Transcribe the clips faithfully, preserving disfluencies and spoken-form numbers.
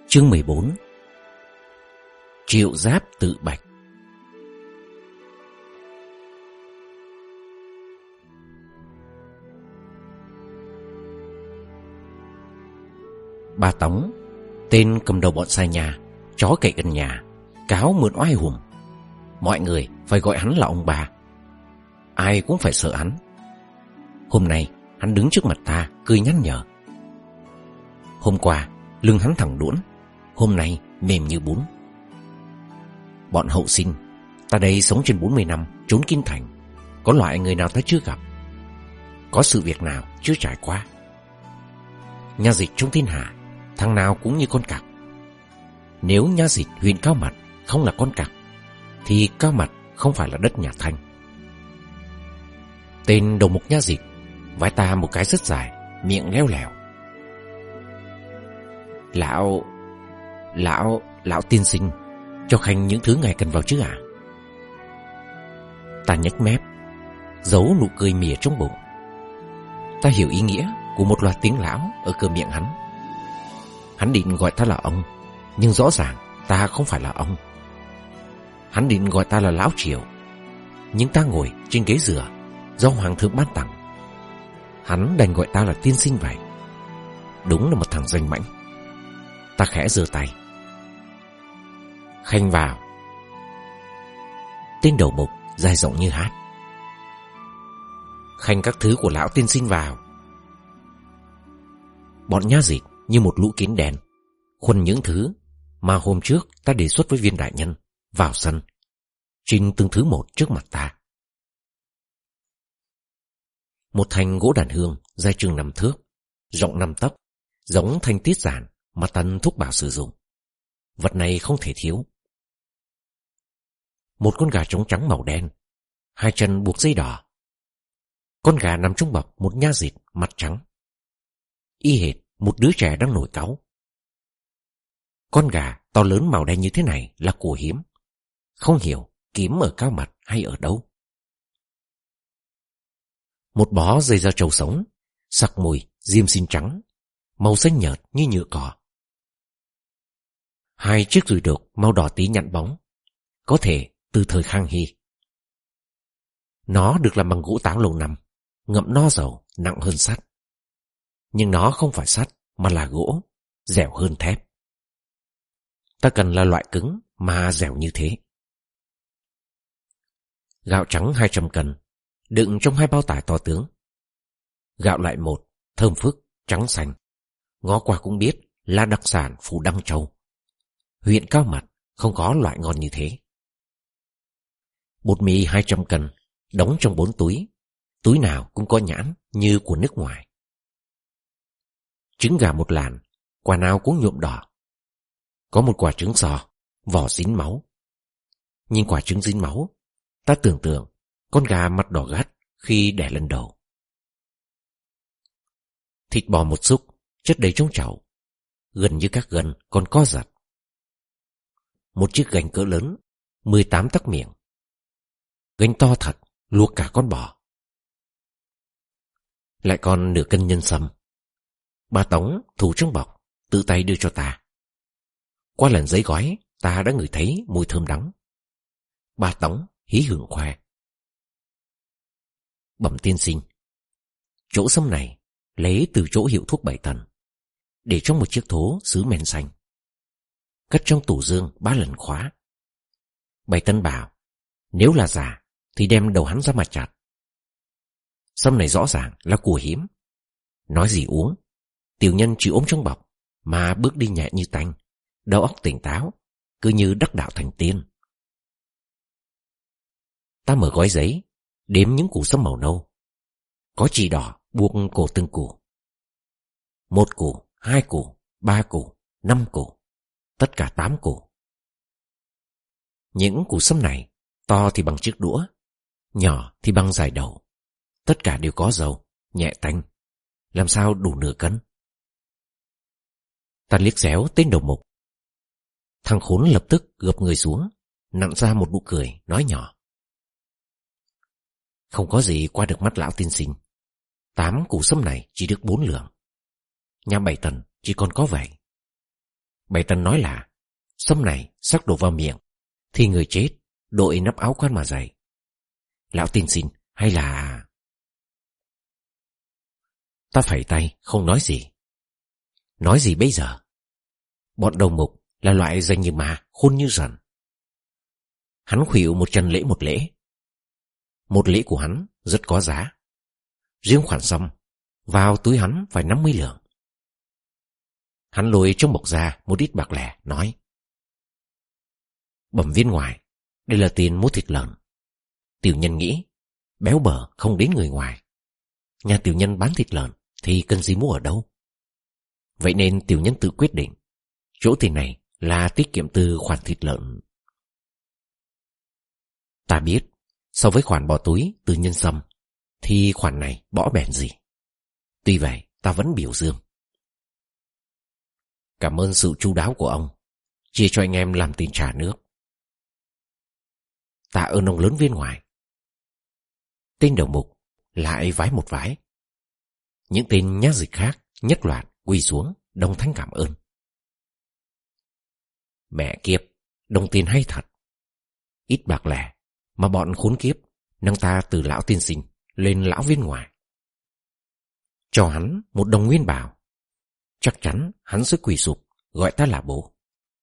Chương mười bốn. Triệu Giáp tự bạch. Bà Tống, tên cầm đầu bọn sai nhà, chó cậy gần nhà, cáo mượn oai hùm. Mọi người phải gọi hắn là ông bà. Ai cũng phải sợ hắn. Hôm nay hắn đứng trước mặt ta cười nhăn nhở. Hôm qua lưng hắn thẳng đũn, hôm nay mềm như bún. Bọn hậu sinh, ta đây sống trên bốn mươi năm, trốn kinh thành, có loại người nào ta chưa gặp, có sự việc nào chưa trải qua. Nha dịch trong thiên hạ, thằng nào cũng như con cặc. Nếu nha dịch huyện Cao Mặt không là con cặc, thì Cao Mặt không phải là đất nhà Thanh. Tên đầu mục nha dịch vái ta một cái rất dài, miệng leo lẻo. Lão... Lão... Lão tiên sinh, cho khanh những thứ ngài cần vào chứ ạ? À? Ta nhếch mép, giấu nụ cười mỉa trong bụng. Ta hiểu ý nghĩa của một loạt tiếng lão ở cửa miệng hắn. Hắn định gọi ta là ông, nhưng rõ ràng ta không phải là ông. Hắn định gọi ta là lão Triều, nhưng ta ngồi trên ghế dựa do hoàng thượng ban tặng. Hắn đành gọi ta là tiên sinh vậy. Đúng là một thằng danh mãnh. Ta khẽ giơ tay. Khanh vào. Tên đầu mục dài rộng như hát. Khanh các thứ của lão tiên sinh vào. Bọn nha dịch như một lũ kiến đen khuân những thứ mà hôm trước ta đề xuất với viên đại nhân vào sân, trình từng thứ một trước mặt ta. Một thanh gỗ đàn hương dài chừng năm thước, rộng năm tấc, giống thanh tiết giản mà Tân thúc bảo sử dụng. Vật này không thể thiếu. Một con gà trống trắng màu đen, hai chân buộc dây đỏ. Con gà nằm trong bọc một nha dịch mặt trắng, y hệt một đứa trẻ đang nổi cáu. Con gà to lớn màu đen như thế này là của hiếm, không hiểu kiếm ở Cao Mặt hay ở đâu. Một bó dây da trâu sống, sặc mùi, diêm xin trắng, màu xanh nhợt như nhựa cỏ. Hai chiếc rùi đục màu đỏ tí nhẵn bóng, có thể từ thời Khang Hy. Nó được làm bằng gỗ táo lâu năm, ngậm no dầu, nặng hơn sắt. Nhưng nó không phải sắt mà là gỗ, dẻo hơn thép. Ta cần là loại cứng mà dẻo như thế. Gạo trắng hai trăm cân, đựng trong hai bao tải to tướng. Gạo loại một, thơm phức, trắng xanh. Ngó qua cũng biết là đặc sản Phú Đăng Châu. Huyện Cao Mặt không có loại ngon như thế. Bột mì hai trăm cân, đóng trong bốn túi. Túi nào cũng có nhãn như của nước ngoài. Trứng gà một làn, quả nào cũng nhuộm đỏ. Có một quả trứng sò, vỏ dính máu. Nhìn quả trứng dính máu, ta tưởng tượng con gà mặt đỏ gắt khi đẻ lần đầu. Thịt bò một xúc, chất đầy trong chảo, gần như các gân còn co giật. Một chiếc gánh cỡ lớn, mười tám tấc miệng. Gánh to thật, luộc cả con bò. Lại còn nửa cân nhân sâm. Bà Tống thủ trong bọc, tự tay đưa cho ta. Qua lần giấy gói, ta đã ngửi thấy mùi thơm đắng. Bà Tống hí hưởng khoe. Bẩm tiên sinh, chỗ sâm này lấy từ chỗ hiệu thuốc Bảy Tần, để trong một chiếc thố sứ men xanh, cất trong tủ dương ba lần khóa. Bảy Tần bảo nếu là giả thì đem đầu hắn ra mà chặt. Sâm này rõ ràng là của hiếm. Nói gì uống, tiểu nhân chỉ ôm trong bọc mà bước đi nhẹ như tanh, đầu óc tỉnh táo, cứ như đắc đạo thành tiên. Ta mở gói giấy, đếm những củ sâm màu nâu. Có chỉ đỏ buộc cổ từng củ. Một củ, hai củ, ba củ, năm củ, tất cả tám củ. Những củ sâm này to thì bằng chiếc đũa, nhỏ thì bằng dài đầu. Tất cả đều có dầu, nhẹ tanh, làm sao đủ nửa cân. Ta liếc xéo tên đầu mục. Thằng khốn lập tức gập người xuống, nặn ra một nụ cười, nói nhỏ. Không có gì qua được mắt lão tiên sinh. Tám củ sâm này chỉ được bốn lượng. Nhà Bảy Tần chỉ còn có vậy. Bày Tân nói là sâm này sắc đổ vào miệng thì người chết đội nắp áo quan mà dậy. Lão tiên sinh hay là... Ta phẩy tay không nói gì. Nói gì bây giờ? Bọn đầu mục là loại danh như ma, khôn như rắn. Hắn khuỵu một chân lễ một lễ. Một lễ của hắn rất có giá. Riêng khoản sâm vào túi hắn phải năm mươi lượng. Hắn lôi trong bọc ra một ít bạc lẻ, nói: Bẩm viên ngoại, đây là tiền mua thịt lợn. Tiểu nhân nghĩ béo bở không đến người ngoài. Nhà tiểu nhân bán thịt lợn thì cần gì mua ở đâu. Vậy nên tiểu nhân tự quyết định chỗ tiền này là tiết kiệm từ khoản thịt lợn. Ta biết so với khoản bỏ túi từ nhân sâm thì khoản này bỏ bèn gì. Tuy vậy ta vẫn biểu dương. Cảm ơn sự chu đáo của ông, chia cho anh em làm tiền trả nước. Tạ ơn ông lớn viên ngoại. Tên đầu mục lại vái một vái. Những tên nhát dịch khác nhất loạt quỳ xuống đồng thanh cảm ơn. Mẹ kiếp, đồng tiền hay thật. Ít bạc lẻ mà bọn khốn kiếp nâng ta từ lão tiên sinh lên lão viên ngoại. Cho hắn một đồng nguyên bảo, chắc chắn hắn sẽ quỳ sụp gọi ta là bố.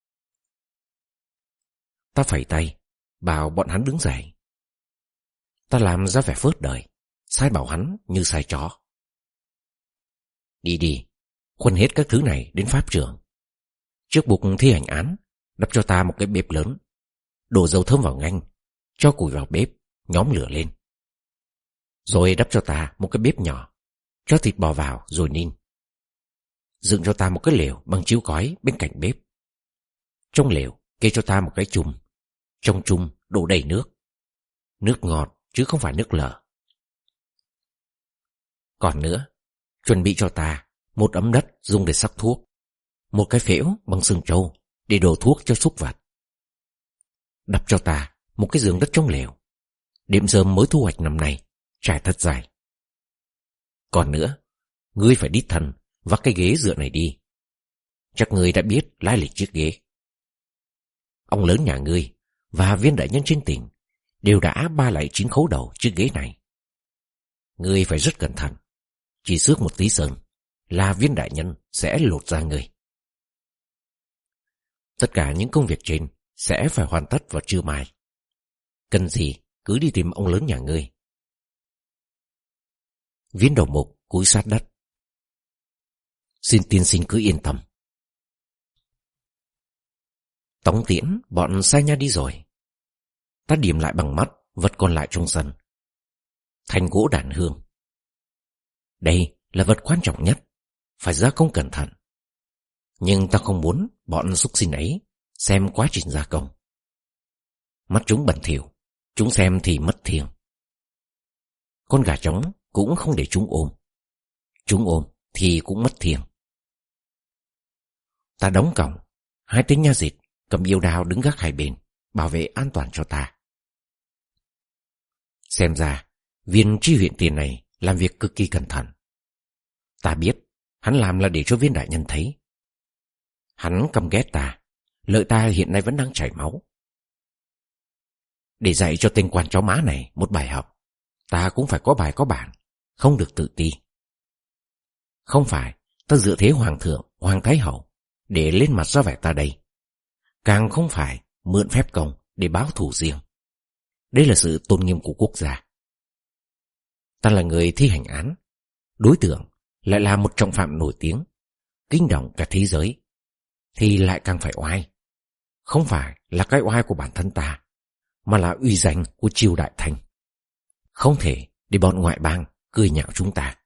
Ta phẩy tay bảo bọn hắn đứng dậy. Ta làm ra vẻ phớt đời, sai bảo hắn như sai chó. Đi đi, khuân hết các thứ này đến pháp trường. Trước bục thi hành án, đắp cho ta một cái bếp lớn, đổ dầu thơm vào nganh, cho củi vào bếp, nhóm lửa lên. Rồi đắp cho ta một cái bếp nhỏ, cho thịt bò vào rồi ninh. Dựng cho ta một cái lều bằng chiếu cói bên cạnh bếp. Trong lều kê cho ta một cái chum, trong chum đổ đầy nước. Nước ngọt chứ không phải nước lợ. Còn nữa, chuẩn bị cho ta một ấm đất dùng để sắc thuốc, một cái phễu bằng sừng trâu để đổ thuốc cho súc vật. Đắp cho ta một cái giường đất trong lều, điểm rơm mới thu hoạch năm nay trải thật dài. Còn nữa, ngươi phải đít thần vác cái ghế dựa này đi. Chắc ngươi đã biết lai lịch chiếc ghế. Ông lớn nhà ngươi và viên đại nhân trên tỉnh đều đã ba lại chín khấu đầu chiếc ghế này. Ngươi phải rất cẩn thận, chỉ xước một tí sơn là viên đại nhân sẽ lột ra ngươi. Tất cả những công việc trên sẽ phải hoàn tất vào trưa mai. Cần gì cứ đi tìm ông lớn nhà ngươi. Viên đầu mục cúi sát đất. Xin tiên sinh cứ yên tâm. Tống tiễn bọn sai nha đi rồi. Ta điểm lại bằng mắt vật còn lại trong sân. Thanh gỗ đàn hương. Đây là vật quan trọng nhất, phải gia công cẩn thận. Nhưng ta không muốn bọn súc sinh ấy xem quá trình gia công. Mắt chúng bẩn thỉu, chúng xem thì mất thiêng. Con gà trống cũng không để chúng ôm, chúng ôm thì cũng mất thiêng. Ta đóng cổng, hai tên nha dịch cầm yêu đao đứng gác hai bên, bảo vệ an toàn cho ta. Xem ra viên tri huyện tiền này làm việc cực kỳ cẩn thận. Ta biết hắn làm là để cho viên đại nhân thấy. Hắn căm ghét ta, lợi ta hiện nay vẫn đang chảy máu. Để dạy cho tên quan chó má này một bài học, ta cũng phải có bài có bản, không được tự ti. Không phải ta dựa thế hoàng thượng, hoàng thái hậu để lên mặt ra vẻ ta đây. Càng không phải mượn phép công để báo thù riêng. Đây là sự tôn nghiêm của quốc gia. Ta là người thi hành án, đối tượng lại là một trọng phạm nổi tiếng, kinh động cả thế giới, thì lại càng phải oai. Không phải là cái oai của bản thân ta, mà là uy danh của triều đại Thanh. Không thể để bọn ngoại bang cười nhạo chúng ta.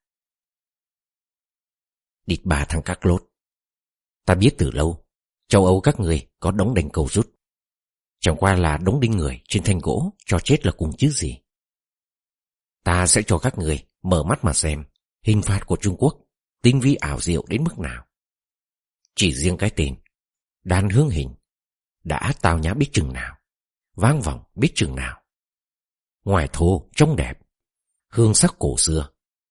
Địt bà thằng các lốt, ta biết từ lâu châu Âu các người có đống đinh cầu rút, chẳng qua là đống đinh người trên thanh gỗ cho chết là cùng chứ gì. Ta sẽ cho các người mở mắt mà xem hình phạt của Trung Quốc tinh vi ảo diệu đến mức nào. Chỉ riêng cái tên đàn hương hình đã tào nhã biết chừng nào, vang vọng biết chừng nào. Ngoài thô trông đẹp, hương sắc cổ xưa.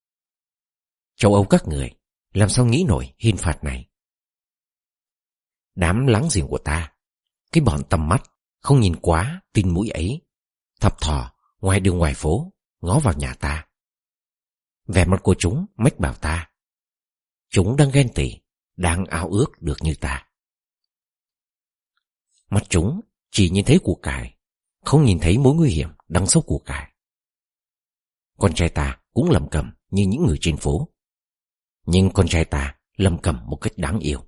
Châu Âu các người làm sao nghĩ nổi hình phạt này. Đám láng giềng của ta, cái bọn tầm mắt không nhìn quá tin mũi ấy, thập thò ngoài đường ngoài phố ngó vào nhà ta. Vẻ mặt của chúng mách bảo ta, chúng đang ghen tị, đang ao ước được như ta. Mắt chúng chỉ nhìn thấy củ cải, không nhìn thấy mối nguy hiểm đằng sau củ cải. Con trai ta cũng lầm cầm như những người trên phố, nhưng con trai ta lầm cầm một cách đáng yêu.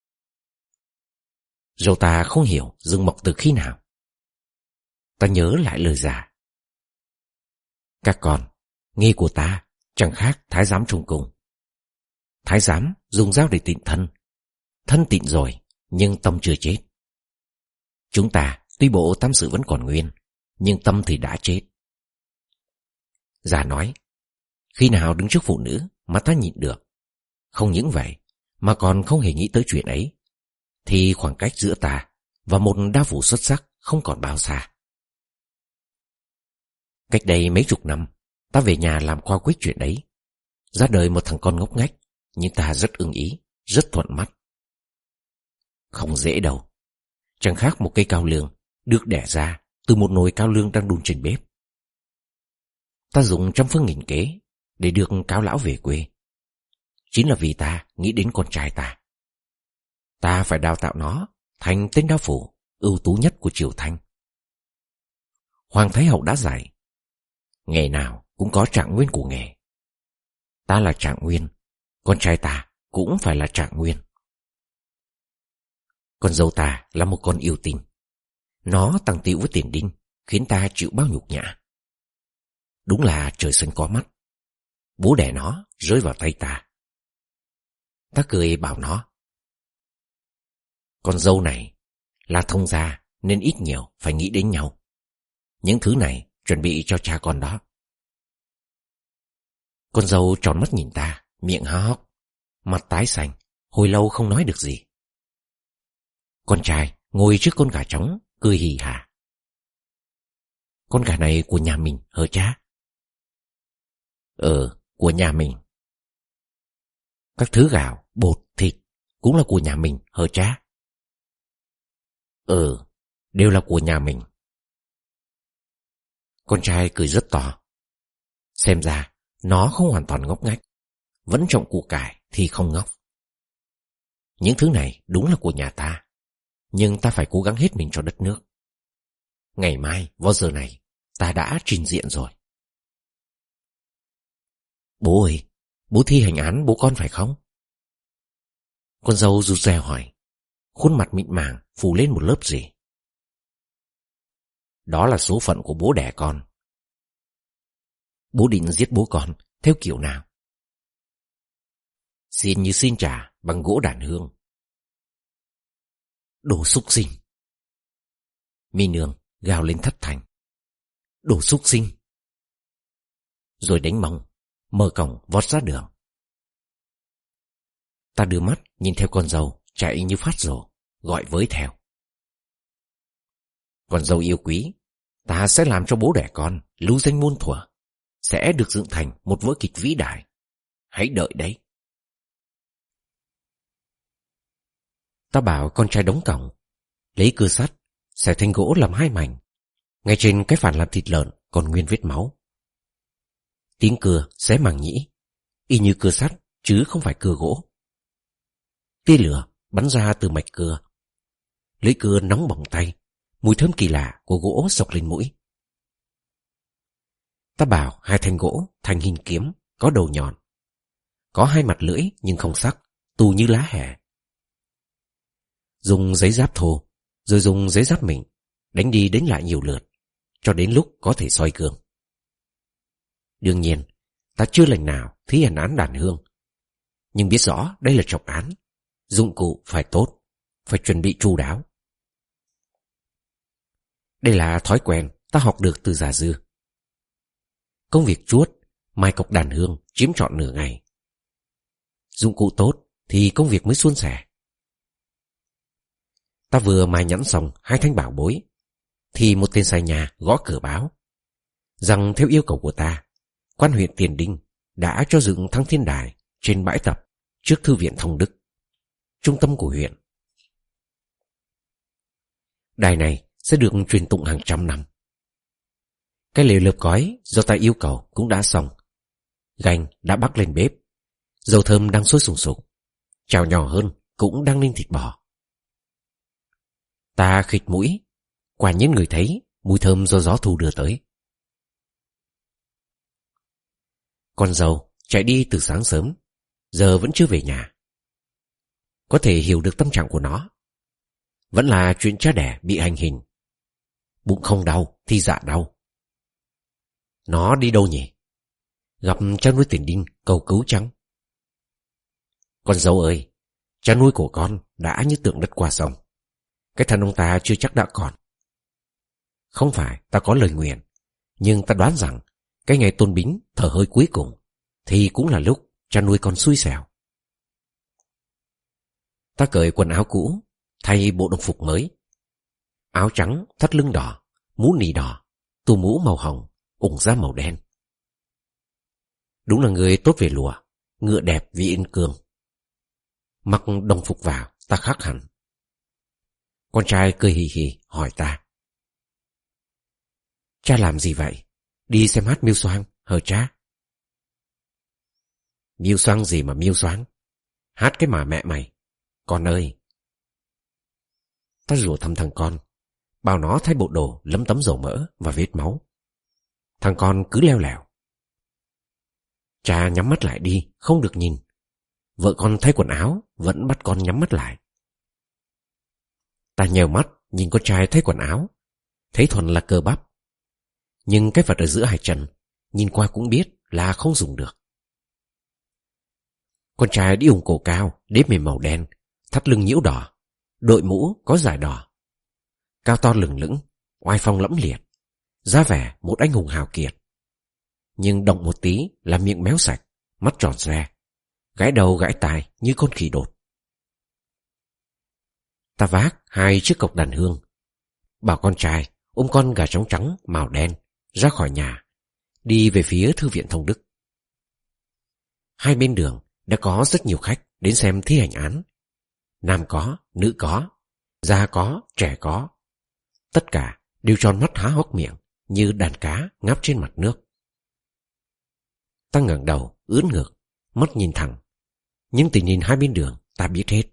Dẫu ta không hiểu rừng mọc từ khi nào, ta nhớ lại lời già. Các con, nghề của ta chẳng khác thái giám trong cung. Thái giám dùng dao để tịnh thân, thân tịnh rồi nhưng tâm chưa chết. Chúng ta tuy bộ tâm sự vẫn còn nguyên, nhưng tâm thì đã chết. Già nói, khi nào đứng trước phụ nữ mà ta nhịn được, không những vậy mà còn không hề nghĩ tới chuyện ấy, thì khoảng cách giữa ta và một đao phủ xuất sắc không còn bao xa. Cách đây mấy chục năm, ta về nhà làm qua quyết chuyện đấy, ra đời một thằng con ngốc nghếch, nhưng ta rất ưng ý, rất thuận mắt. Không dễ đâu, chẳng khác một cây cao lương được đẻ ra từ một nồi cao lương đang đun trên bếp. Ta dùng trăm phương nghìn kế để được cáo lão về quê, chính là vì ta nghĩ đến con trai ta. Ta phải đào tạo nó thành tên đao phủ ưu tú nhất của triều Thanh. Hoàng Thái Hậu đã dạy, nghề nào cũng có trạng nguyên của nghề. Ta là trạng nguyên, con trai ta cũng phải là trạng nguyên. Con dâu ta là một con yêu tinh, nó tăng tịu với tiền đinh, khiến ta chịu bao nhục nhã. Đúng là trời xanh có mắt, bố đẻ nó rơi vào tay ta. Ta cười bảo nó, con dâu này là thông gia nên ít nhiều phải nghĩ đến nhau. Những thứ này chuẩn bị cho cha con đó. Con dâu tròn mắt nhìn ta, miệng há hốc, mặt tái xanh, hồi lâu không nói được gì. Con trai ngồi trước con gà trống, cười hì hả. Con gà này của nhà mình hả cha? Ờ, của nhà mình. Các thứ gạo, bột, thịt cũng là của nhà mình hả cha? Ờ, đều là của nhà mình. Con trai cười rất to. Xem ra nó không hoàn toàn ngốc nghếch, vẫn trọng củ cải thì không ngốc. Những thứ này đúng là của nhà ta, nhưng ta phải cố gắng hết mình cho đất nước. Ngày mai vào giờ này ta đã trình diện rồi. Bố ơi, bố thi hành án bố con phải không? Con dâu rụt rè hỏi, khuôn mặt mịn màng phủ lên một lớp gì. Đó là số phận của bố đẻ con. Bố định giết bố con theo kiểu nào? Xin như xin trả bằng gỗ đàn hương. Đồ súc sinh! Mi Nương gào lên thất thanh. Đồ súc sinh! Rồi đánh mông, mở cổng vót ra đường. Ta đưa mắt nhìn theo con dâu chạy như phát rồ, gọi với theo. Con dâu yêu quý, ta sẽ làm cho bố đẻ con lưu danh muôn thuở, sẽ được dựng thành một vở kịch vĩ đại. Hãy đợi đấy. Ta bảo con trai đóng cổng, lấy cưa sắt xẻ thành gỗ làm hai mảnh. Ngay trên cái phản làm thịt lợn còn nguyên vết máu. Tiếng cưa xé màng nhĩ, y như cưa sắt chứ không phải cưa gỗ. Tia lửa bắn ra từ mạch cưa. Lưỡi cưa nóng bỏng tay, mùi thơm kỳ lạ của gỗ xộc lên mũi. Ta bảo hai thanh gỗ thành hình kiếm, có đầu nhọn, có hai mặt lưỡi nhưng không sắc, tù như lá hẻ. Dùng giấy giáp thô, rồi dùng giấy giáp mịn đánh đi đánh lại nhiều lượt, cho đến lúc có thể soi gương. Đương nhiên, ta chưa lần nào thi hành án đàn hương, nhưng biết rõ đây là trọng án, dụng cụ phải tốt, phải chuẩn bị chu đáo. Đây là thói quen ta học được từ già dư. Công việc chuốt, mai cọc đàn hương chiếm trọn nửa ngày. Dụng cụ tốt thì công việc mới suôn sẻ. Ta vừa mài nhẵn xong hai thanh bảo bối, thì một tên sai nhà gõ cửa báo rằng theo yêu cầu của ta, quan huyện Tiền Đinh đã cho dựng Thăng Thiên Đài trên bãi tập trước thư viện Thông Đức, trung tâm của huyện. Đài này sẽ được truyền tụng hàng trăm năm. Cái lều lợp gói do ta yêu cầu cũng đã xong. Ganh đã bắc lên bếp. Dầu thơm đang sôi sùng sục. Chảo nhỏ hơn cũng đang ninh thịt bò. Ta khịt mũi, quả nhiên người thấy mùi thơm do gió thu đưa tới. Con dâu chạy đi từ sáng sớm, giờ vẫn chưa về nhà. Có thể hiểu được tâm trạng của nó. Vẫn là chuyện cha đẻ bị hành hình. Bụng không đau thì dạ đau. Nó đi đâu nhỉ? Gặp cha nuôi Tiền Đinh cầu cứu chăng? Con dâu ơi, cha nuôi của con đã như tượng đất qua sông. Cái thân ông ta chưa chắc đã còn. Không phải ta có lời nguyền, nhưng ta đoán rằng cái ngày Tôn Bính thở hơi cuối cùng thì cũng là lúc cha nuôi con xui xẻo. Ta cởi quần áo cũ, thay bộ đồng phục mới. Áo trắng, thắt lưng đỏ, mũ nỉ đỏ, tu mũ màu hồng, ủng da màu đen. Đúng là người tốt về lùa, ngựa đẹp vì yên cương. Mặc đồng phục vào, ta khác hẳn. Con trai cười hì hì hỏi ta: cha làm gì vậy? Đi xem hát Miêu Xoang hờ cha? Miêu Xoang gì mà Miêu Xoang? Hát cái mà mẹ mày. Con ơi! Ta rủa thầm thằng con, bảo nó thay bộ đồ lấm tấm dầu mỡ và vết máu. Thằng con cứ leo lẻo. Cha nhắm mắt lại đi, không được nhìn. Vợ con thay quần áo vẫn bắt con nhắm mắt lại. Ta nhèo mắt nhìn con trai thay quần áo, thấy thuần là cơ bắp. Nhưng cái vật ở giữa hai chân, nhìn qua cũng biết là không dùng được. Con trai đi ủng cổ cao, đế mềm màu đen, thắt lưng nhiễu đỏ, đội mũ có dải đỏ. Cao to lừng lững, oai phong lẫm liệt, ra vẻ một anh hùng hào kiệt. Nhưng động một tí là miệng méo sạch, mắt tròn xoe, gãi đầu gãi tai như con khỉ đột. Ta vác hai chiếc cọc đàn hương, bảo con trai ôm con gà trống trắng màu đen ra khỏi nhà, đi về phía thư viện Thông Đức. Hai bên đường đã có rất nhiều khách đến xem thi hành án. Nam có, nữ có, già có, trẻ có. Tất cả đều tròn mắt há hốc miệng như đàn cá ngáp trên mặt nước. Ta ngẩng đầu, ưỡn ngực, mắt nhìn thẳng. Nhưng tình nhìn hai bên đường ta biết hết.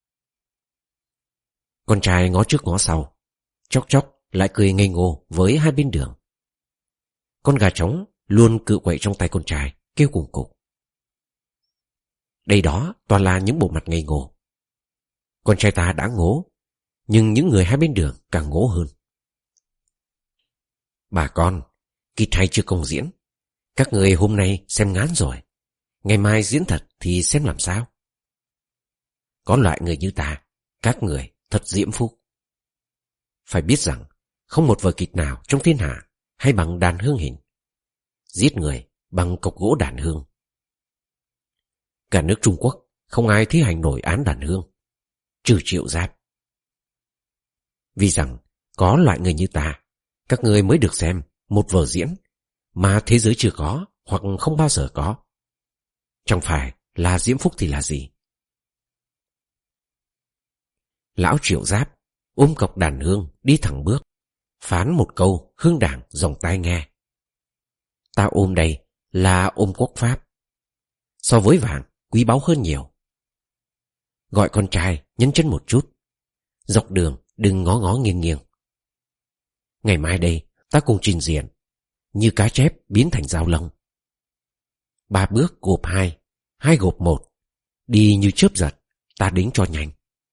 Con trai ngó trước ngó sau, chốc chốc lại cười ngây ngô với hai bên đường. Con gà trống luôn cự quậy trong tay con trai, kêu cùng cục. Đây đó toàn là những bộ mặt ngây ngô. Con trai ta đã ngố, nhưng những người hai bên đường càng ngố hơn. Bà con, kịch hay chưa công diễn. Các người hôm nay xem ngán rồi, ngày mai diễn thật thì xem làm sao. Có loại người như ta, các người thật diễm phúc. Phải biết rằng không một vở kịch nào trong thiên hạ hay bằng đàn hương hình. Giết người bằng cọc gỗ đàn hương. Cả nước Trung Quốc không ai thi hành nổi án đàn hương, trừ Triệu Giáp. Vì rằng có loại người như ta, các người mới được xem một vở diễn mà thế giới chưa có hoặc không bao giờ có. Chẳng phải là diễm phúc thì là gì? Lão Triệu Giáp ôm cọc đàn hương đi thẳng bước, phán một câu hương đảng dòng tai nghe. Ta ôm đây là ôm quốc pháp, so với vàng quý báu hơn nhiều. Gọi con trai nhấn chân một chút, dọc đường đừng ngó ngó nghiêng nghiêng. Ngày mai đây ta cùng trình diễn, như cá chép biến thành dao lông. Ba bước gộp hai, hai gộp một, đi như chớp giật, ta đính cho nhanh.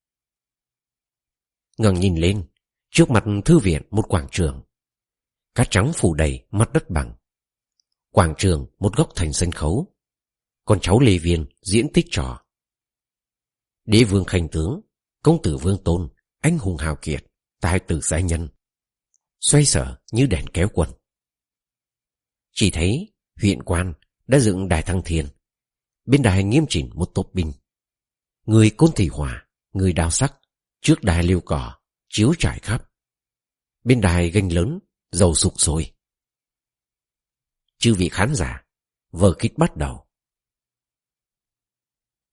Ngẩng nhìn lên, trước mặt thư viện một quảng trường. Cát trắng phủ đầy mặt đất bằng. Quảng trường một góc thành sân khấu. Con cháu Lê Viên diễn tích trò. Đế vương Khanh Tướng, công tử Vương Tôn, anh hùng hào kiệt, tài tử giai nhân, xoay sở như đèn kéo quân. Chỉ thấy huyện quan đã dựng đài Thăng Thiên. Bên đài nghiêm chỉnh một tốp binh. Người côn thị hỏa, người đao sắc, trước đài liêu cỏ, chiếu trải khắp. Bên đài ganh lớn, dầu sục sôi. Chư vị khán giả, vở kịch bắt đầu.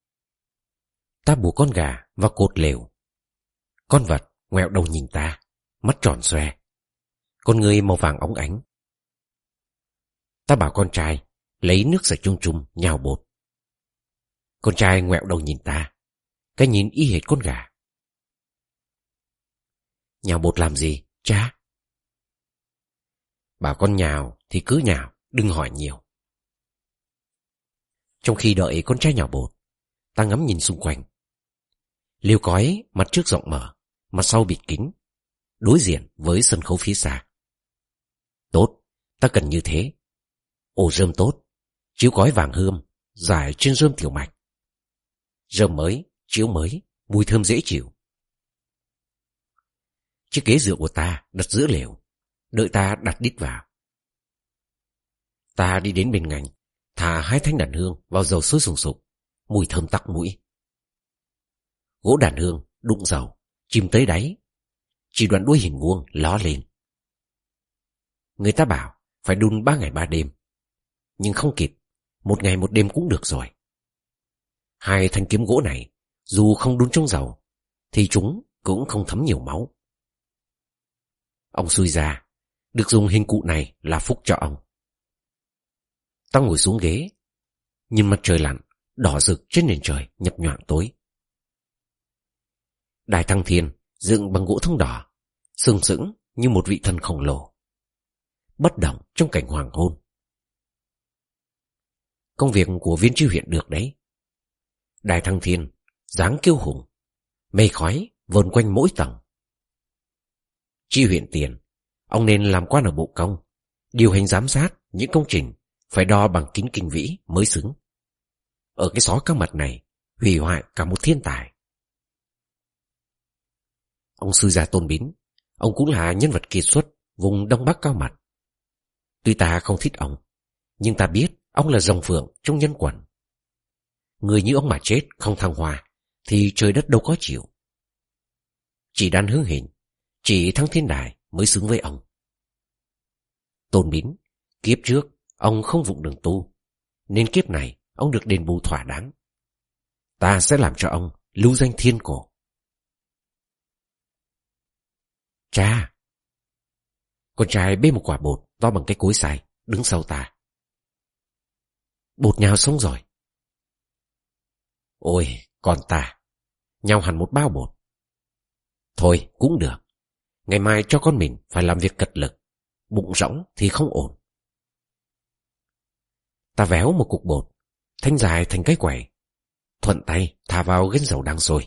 Ta buộc con gà vào cột lều. Con vật ngoẹo đầu nhìn ta, mắt tròn xoe, con người màu vàng óng ánh. Ta bảo con trai lấy nước sạch chung chung nhào bột. Con trai ngoẹo đầu nhìn ta, cái nhìn y hệt con gà. Nhào bột làm gì, cha? Bảo con nhào thì cứ nhào, đừng hỏi nhiều. Trong khi đợi con trai nhào bột, ta ngắm nhìn xung quanh. Liêu cói mặt trước rộng mở, mặt sau bịt kín, đối diện với sân khấu phía xa. Tốt, ta cần như thế. Ổ rơm tốt, chiếu cói vàng hươm rải trên rơm tiểu mạch. Rơm mới, chiếu mới, mùi thơm dễ chịu. Chiếc ghế dựa của ta đặt giữa lều, đợi ta đặt đít vào. Ta đi đến bên ngành, thả hai thanh đàn hương vào dầu sôi sùng sục, mùi thơm tắc mũi. Gỗ đàn hương đụng dầu, chìm tới đáy, chỉ đoạn đuôi hình vuông ló lên. Người ta bảo phải đun ba ngày ba đêm, nhưng không kịp, một ngày một đêm cũng được rồi. Hai thanh kiếm gỗ này, dù không đun trong dầu, thì chúng cũng không thấm nhiều máu. Ông xui ra, được dùng hình cụ này là phúc cho ông. Ta ngồi xuống ghế, nhìn mặt trời lặn, đỏ rực trên nền trời nhập nhoạng tối. Đài Thăng Thiên dựng bằng gỗ thông đỏ, sừng sững như một vị thần khổng lồ, bất động trong cảnh hoàng hôn. Công việc của viên tri huyện được đấy. Đài Thăng Thiên dáng kiêu hùng, mây khói vờn quanh mỗi tầng. Tri huyện tiền, ông nên làm quan ở bộ công, điều hành giám sát những công trình phải đo bằng kính kinh vĩ mới xứng. Ở cái xó các mặt này, hủy hoại cả một thiên tài. Ông sư gia Tôn Bính, ông cũng là nhân vật kiệt xuất vùng Đông Bắc cao mặt. Tuy ta không thích ông, nhưng ta biết ông là rồng phượng trong nhân quần. Người như ông mà chết không thăng hoa thì trời đất đâu có chịu. Chỉ đan hướng hình, chỉ Thăng Thiên Đài mới xứng với ông. Tôn Bính, kiếp trước ông không vụng đường tu, nên kiếp này ông được đền bù thỏa đáng. Ta sẽ làm cho ông lưu danh thiên cổ. Cha! Con trai bê một quả bột to bằng cái cối xay đứng sau ta. Bột nhào xong rồi. Ôi, con ta, nhào hẳn một bao bột. Thôi, cũng được. Ngày mai cho con mình phải làm việc cật lực, bụng rỗng thì không ổn. Ta véo một cục bột, thanh dài thành cái quẩy, thuận tay thả vào gánh dầu đang sôi.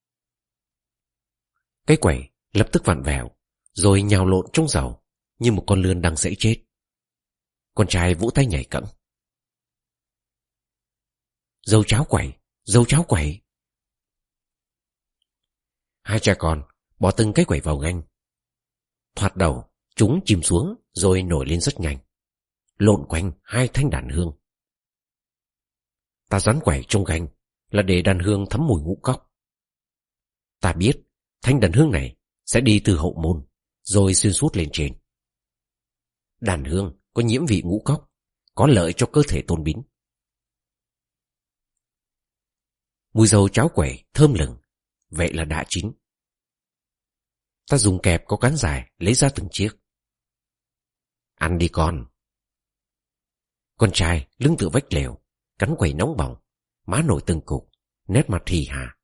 Cái quẩy lập tức vặn vẹo, rồi nhào lộn trong dầu như một con lươn đang dẫy chết. Con trai vỗ tay nhảy cẫng. Dầu cháo quẩy, dầu cháo quẩy. Hai cha con bỏ từng cái quẩy vào gánh. Thoạt đầu, chúng chìm xuống rồi nổi lên rất nhanh, lộn quanh hai thanh đàn hương. Ta dán quẩy trong gánh là để đàn hương thấm mùi ngũ cốc. Ta biết thanh đàn hương này sẽ đi từ hậu môn rồi xuyên suốt lên trên. Đàn hương có nhiễm vị ngũ cốc, có lợi cho cơ thể Tôn Bính. Mùi dầu cháo quẩy thơm lừng, vậy là đã chín. Ta dùng kẹp có cán dài lấy ra từng chiếc. Ăn đi con. Con trai lưng tựa vách lều, cắn quẩy nóng bỏng, má nổi từng cục, nét mặt hì hà.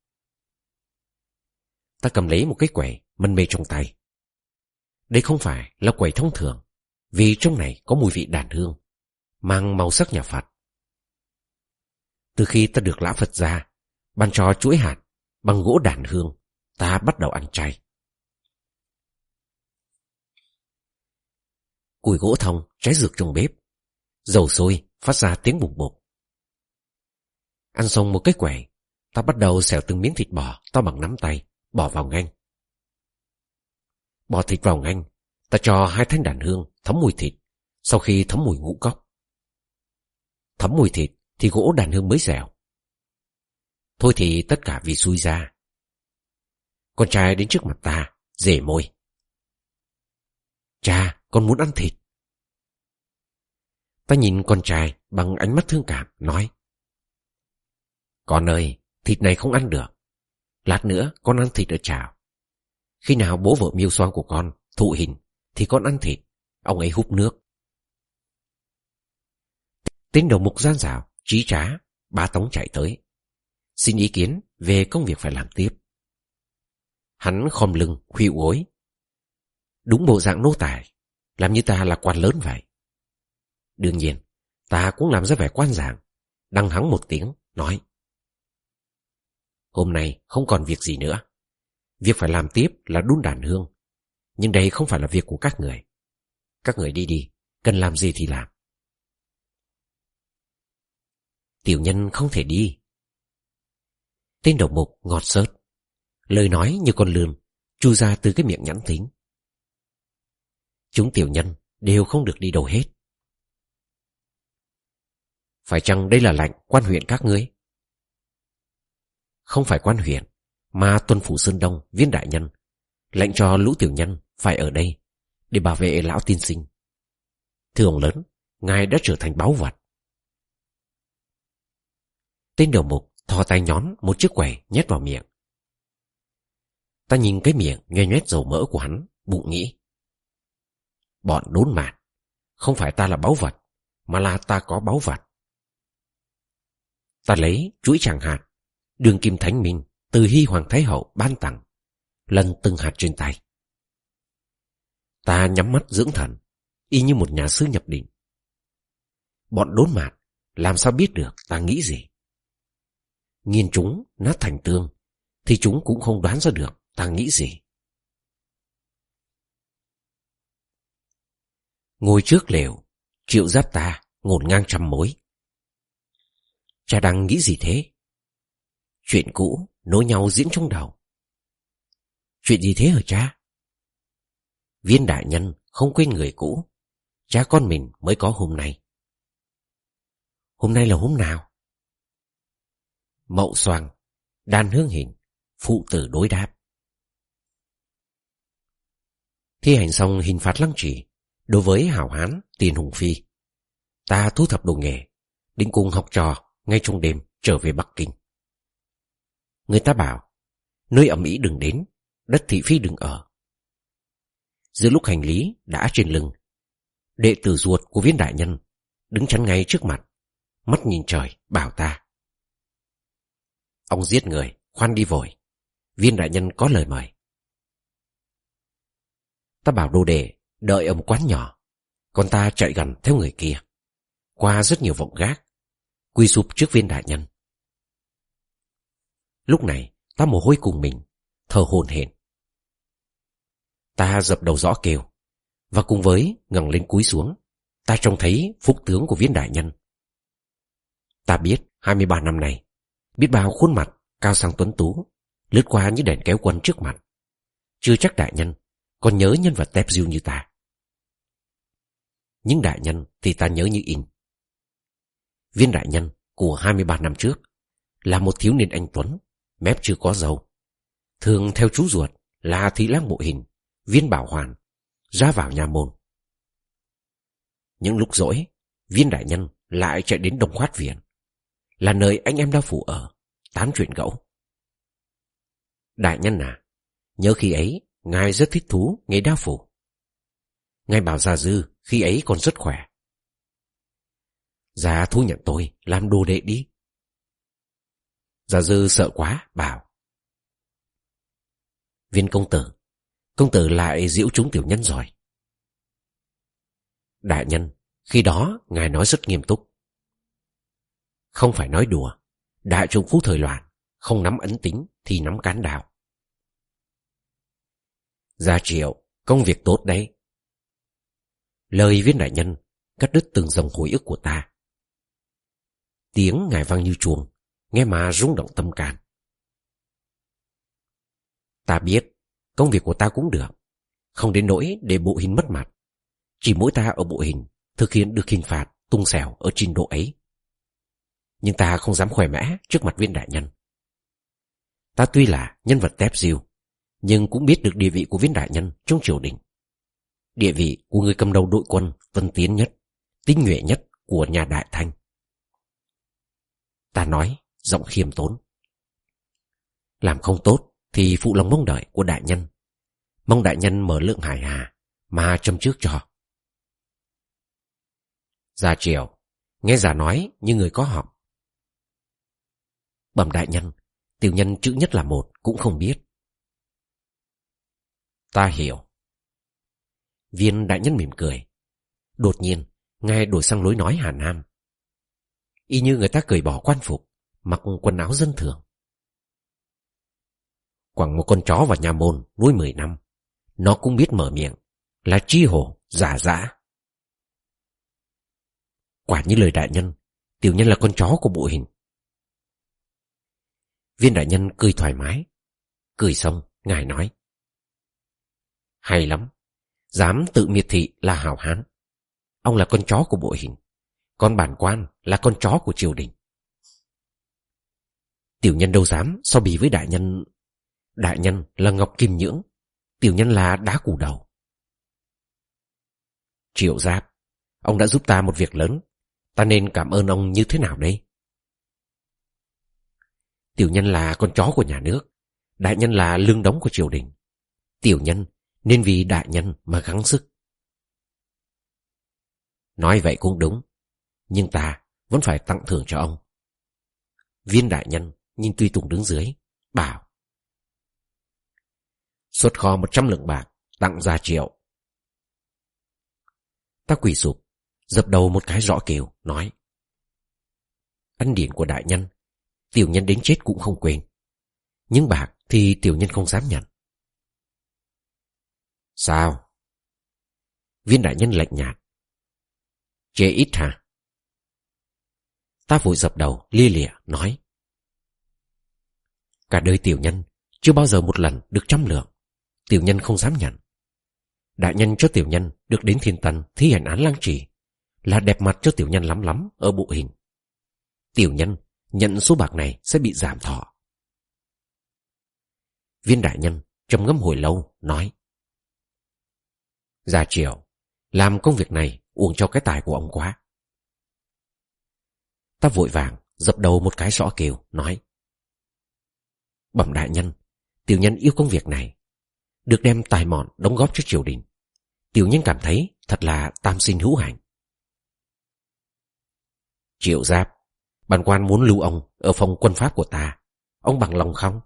Ta cầm lấy một cái quẩy mân mê trong tay. Đây không phải là quẩy thông thường, vì trong này có mùi vị đàn hương, mang màu sắc nhà Phật. Từ khi ta được lão Phật gia ban cho chuỗi hạt bằng gỗ đàn hương, ta bắt đầu ăn chay. Củi gỗ thông cháy rực trong bếp, dầu sôi phát ra tiếng bùng bục. Ăn xong một cái quẩy, ta bắt đầu xẻo từng miếng thịt bò to bằng nắm tay, bỏ vào ngăn. Bỏ thịt vào ngăn, ta cho hai thanh đàn hương thấm mùi thịt, sau khi thấm mùi ngũ cốc. Thấm mùi thịt thì gỗ đàn hương mới dẻo. Thôi thì tất cả vì xui ra. Con trai đến trước mặt ta, rể môi. Cha, con muốn ăn thịt. Ta nhìn con trai bằng ánh mắt thương cảm, nói. Con ơi, thịt này không ăn được. Lát nữa con ăn thịt ở chảo. Khi nào bố vợ Miêu Soang của con thụ hình thì con ăn thịt, ông ấy húp nước. Tên đầu mục gian dảo, trí trá, bá tống chạy tới, xin ý kiến về công việc phải làm tiếp. Hắn khom lưng, khuỵu gối, đúng bộ dạng nô tài, làm như ta là quan lớn vậy. Đương nhiên, ta cũng làm ra vẻ quan giảng, đằng hắng một tiếng, nói: hôm nay không còn việc gì nữa. Việc phải làm tiếp là đun đàn hương, nhưng đây không phải là việc của các người. Các người đi đi, cần làm gì thì làm. Tiểu nhân không thể đi. Tên đầu mục ngọt xớt, lời nói như con lươn chui ra từ cái miệng nhẵn thính. Chúng tiểu nhân đều không được đi đâu hết. Phải chăng đây là lệnh quan huyện các ngươi? Không phải quan huyện, mà tuân phủ Sơn Đông Viên đại nhân lệnh cho lũ tiểu nhân phải ở đây để bảo vệ lão tiên sinh. Thưa ông lớn, ngài đã trở thành báu vật. Tên đầu mục thò tay nhón một chiếc quẩy nhét vào miệng. Ta nhìn cái miệng nhoe nhoét dầu mỡ của hắn, bụng nghĩ: bọn đốn mạt, không phải ta là báu vật, mà là ta có báu vật. Ta lấy chuỗi tràng hạt đường kim thánh minh từ Hy Hoàng Thái Hậu ban tặng, lần từng hạt trên tay. Ta nhắm mắt dưỡng thần, y như một nhà sư nhập định. Bọn đốn mạt làm sao biết được ta nghĩ gì? Nghiền chúng nát thành tương thì chúng cũng không đoán ra được ta nghĩ gì. Ngồi trước lều, Triệu Giáp ta ngổn ngang trăm mối. Cha đang nghĩ gì thế? Chuyện cũ nối nhau diễn trong đầu. Chuyện gì thế hả cha? Viên đại nhân không quên người cũ, cha con mình mới có hôm nay. Hôm nay là hôm nào? Mậu Xoang, đàn hương hình, phụ tử đối đáp. Thi hành xong hình phạt lăng trì đối với hảo hán Tiền Hùng Phi, ta thu thập đồ nghề, định cùng học trò ngay trong đêm trở về Bắc Kinh. Người ta bảo nơi ẩm ĩ đừng đến, đất thị phi đừng ở. Giữa lúc hành lý đã trên lưng, đệ tử ruột của Viên đại nhân đứng chắn ngay trước mặt, mắt nhìn trời bảo ta: ông giết người, khoan đi vội, Viên đại nhân có lời mời. Ta bảo đồ đệ đợi ở một quán nhỏ, còn ta chạy gần theo người kia, qua rất nhiều vọng gác, quy sụp trước Viên đại nhân. Lúc này ta mồ hôi cùng mình, thở hổn hển. Ta dập đầu rõ kêu, và cùng với ngẩng lên cúi xuống, ta trông thấy phúc tướng của Viên đại nhân. Ta biết hai mươi ba năm nay, biết bao khuôn mặt cao sang tuấn tú lướt qua như đèn kéo quân trước mặt, chưa chắc đại nhân còn nhớ nhân vật tép diêu như ta. Nhưng đại nhân thì ta nhớ như in. Viên đại nhân của hai mươi ba năm trước là một thiếu niên anh tuấn, mép chưa có râu, thường theo chú ruột là thị lang bộ hình Viên Bảo Hoàn ra vào nhà môn. Những lúc rỗi, Viên đại nhân lại chạy đến Đông Khoát Viện, là nơi anh em đao phủ ở, tán chuyện gẫu. Đại nhân à, nhớ khi ấy ngài rất thích thú nghề đao phủ. Ngài bảo Gia Dư khi ấy còn rất khỏe. Gia thu nhận tôi làm đồ đệ đi. Gia Dư sợ quá bảo: Viên công tử, công tử lại giễu chúng tiểu nhân rồi. Đại nhân, khi đó ngài nói rất nghiêm túc. Không phải nói đùa, đại trượng phu thời loạn, không nắm ấn tính thì nắm cán đao. Gia Triệu, công việc tốt đấy. Lời Viên đại nhân cắt đứt từng dòng hồi ức của ta. Tiếng ngài vang như chuông, nghe mà rung động tâm can. Ta biết công việc của ta cũng được, không đến nỗi để bộ hình mất mặt. Chỉ mỗi ta ở bộ hình thực hiện được hình phạt tung xẻo ở trình độ ấy. Nhưng ta không dám khoe mẽ trước mặt Viên đại nhân. Ta tuy là nhân vật tép diêu, nhưng cũng biết được địa vị của Viên đại nhân trong triều đình, địa vị của người cầm đầu đội quân tân tiến nhất, tinh nhuệ nhất của nhà Đại Thanh. Ta nói giọng khiêm tốn: làm không tốt thì phụ lòng mong đợi của đại nhân, Mong đại nhân mở lượng hải hà mà châm trước cho. Gia Triều nghe già nói như người có học. Bẩm đại nhân, tiểu nhân chữ nhất là một cũng không biết. Ta hiểu. Viên đại nhân mỉm cười. Đột nhiên ngài đổi sang lối nói Hà Nam, y như người ta cởi bỏ quan phục, mặc quần áo dân thường. Quẳng một con chó vào nhà môn nuôi mười năm, nó cũng biết mở miệng là chi hổ giả dã. Quả như lời đại nhân, tiểu nhân là con chó của bộ hình. Viên đại nhân cười thoải mái. Cười xong ngài nói: hay lắm, dám tự miệt thị là hảo hán. Ông là con chó của bộ hình, còn bản quan là con chó của triều đình. Tiểu nhân đâu dám so bì với đại nhân. Đại nhân là ngọc kim nhưỡng, tiểu nhân là đá củ đầu. Triệu Giáp, ông đã giúp ta một việc lớn, ta nên cảm ơn ông như thế nào đây? Tiểu nhân là con chó của nhà nước, đại nhân là lương đống của triều đình. Tiểu nhân nên vì đại nhân mà gắng sức. Nói vậy cũng đúng, nhưng ta vẫn phải tặng thưởng cho ông. Viên đại nhân nhìn Tuy Tùng đứng dưới, bảo: xuất kho một trăm lượng bạc, tặng Gia Triệu. Ta quỳ sụp, dập đầu một cái rõ kêu, nói: ân điển của đại nhân, tiểu nhân đến chết cũng không quên. Nhưng bạc thì tiểu nhân không dám nhận. Sao? Viên đại nhân lạnh nhạt: chê ít hả? Ta vội dập đầu lia lịa nói: cả đời tiểu nhân chưa bao giờ một lần được trăm lượng, tiểu nhân không dám nhận. Đại nhân cho tiểu nhân được đến Thiên Tân thi hành án Lăng Trì, là đẹp mặt cho tiểu nhân lắm lắm ở bộ hình. Tiểu nhân nhận số bạc này sẽ bị giảm thọ. Viên đại nhân trầm ngâm hồi lâu nói: Gia Triều, làm công việc này uổng cho cái tài của ông quá. Ta vội vàng dập đầu một cái rõ kêu, nói: bẩm đại nhân, tiểu nhân yêu công việc này, được đem tài mọn đóng góp cho triều đình, tiểu nhân cảm thấy thật là tam sinh hữu hạnh. Triệu Giáp, bản quan muốn lưu ông ở phòng quân pháp của ta, ông bằng lòng không?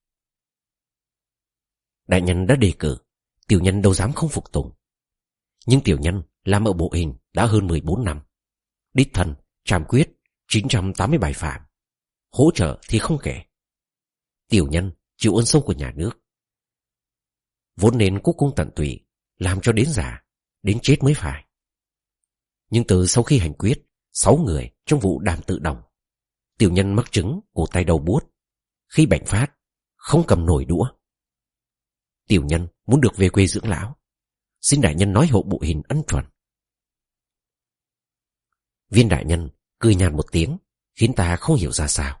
Đại nhân đã đề cử, tiểu nhân đâu dám không phục tùng. Nhưng tiểu nhân làm ở bộ hình đã hơn mười bốn năm, đích thân trảm quyết chín trăm tám mươi bảy phạm, hỗ trợ thì không kể. Tiểu nhân chịu ơn sâu của nhà nước, vốn nên quốc cung tận tụy, làm cho đến già, đến chết mới phải. Nhưng từ sau khi hành quyết sáu người trong vụ đàm tự đồng, tiểu nhân mắc chứng cổ tay đầu buốt, khi bệnh phát không cầm nổi đũa. Tiểu nhân muốn được về quê dưỡng lão, xin đại nhân nói hộ bộ hình ân chuẩn. Viên đại nhân cười nhạt một tiếng, khiến ta không hiểu ra sao.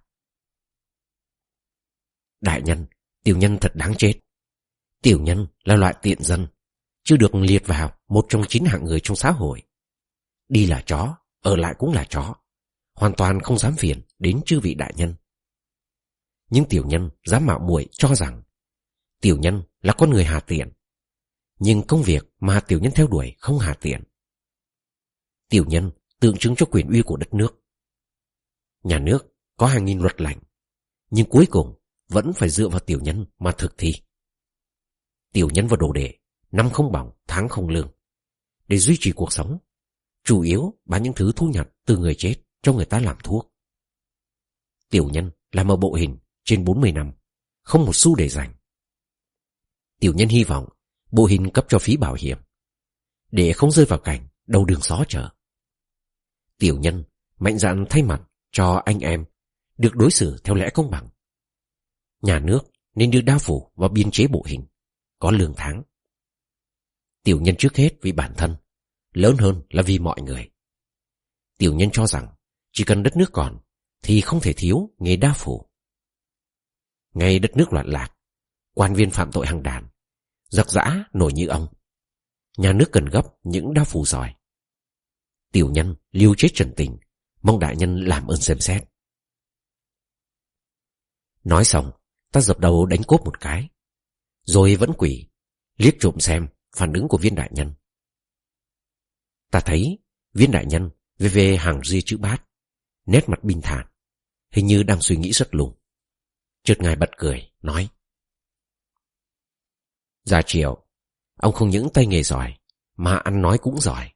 Đại nhân, tiểu nhân thật đáng chết. Tiểu nhân là loại tiện dân, chưa được liệt vào một trong chín hạng người trong xã hội. Đi là chó, ở lại cũng là chó, hoàn toàn không dám phiền đến chư vị đại nhân. Nhưng tiểu nhân dám mạo muội cho rằng tiểu nhân là con người hà tiện, nhưng công việc mà tiểu nhân theo đuổi không hà tiện. Tiểu nhân tượng trưng cho quyền uy của đất nước. Nhà nước có hàng nghìn luật lệnh, nhưng cuối cùng vẫn phải dựa vào tiểu nhân mà thực thi. Tiểu nhân và đồ đệ năm không bỏng tháng không lương, để duy trì cuộc sống, chủ yếu bán những thứ thu nhập từ người chết cho người ta làm thuốc. Tiểu nhân làm ở bộ hình trên bốn mươi năm, không một xu để dành. Tiểu nhân hy vọng bộ hình cấp cho phí bảo hiểm, để không rơi vào cảnh đầu đường xó chợ. Tiểu nhân mạnh dạn thay mặt cho anh em được đối xử theo lẽ công bằng. Nhà nước nên đưa đao phủ vào biên chế bộ hình, có lương tháng. Tiểu nhân trước hết vì bản thân, lớn hơn là vì mọi người. Tiểu nhân cho rằng chỉ cần đất nước còn thì không thể thiếu nghề đao phủ. Ngay đất nước loạn lạc, quan viên phạm tội hàng đàn, giặc giã nổi như ông, nhà nước cần gấp những đao phủ giỏi. Tiểu nhân liêu chết trần tình, mong đại nhân làm ơn xem xét. Nói xong, ta dập đầu đánh cốp một cái, rồi vẫn quỳ, liếc trộm xem phản ứng của Viên đại nhân. Ta thấy Viên đại nhân về về hàng ria chữ bát, nét mặt bình thản, hình như đang suy nghĩ rất lùng. Chợt ngài bật cười, nói: Gia Triệu, ông không những tay nghề giỏi, mà ăn nói cũng giỏi.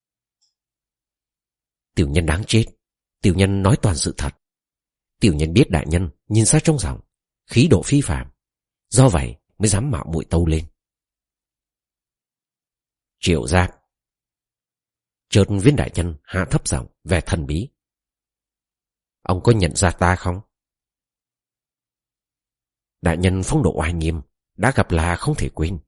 Tiểu nhân đáng chết, tiểu nhân nói toàn sự thật. Tiểu nhân biết đại nhân nhìn xa trông rộng, khí độ phi phàm, do vậy mới dám mạo muội tâu lên. Triệu Giáp. Chợt Viên đại nhân hạ thấp giọng vẻ thần bí: Ông có nhận ra ta không? Đại nhân phong độ oai nghiêm, đã gặp là không thể quên.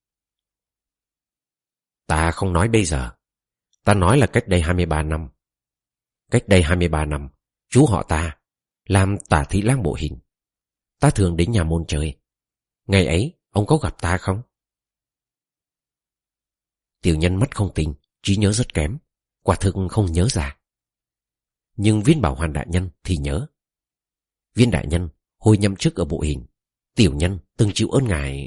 Ta không nói bây giờ, ta nói là cách đây hai mươi ba năm. Cách đây hai mươi ba năm, chú họ ta làm tả thị lang Bộ Hình. Ta thường đến nhà môn chơi. Ngày ấy, ông có gặp ta không? Tiểu nhân mắt không tinh, trí nhớ rất kém, quả thực không nhớ ra. Nhưng Viên Bảo Hoàn đại nhân thì nhớ. Viên đại nhân hồi nhậm chức ở Bộ Hình, tiểu nhân từng chịu ơn ngài.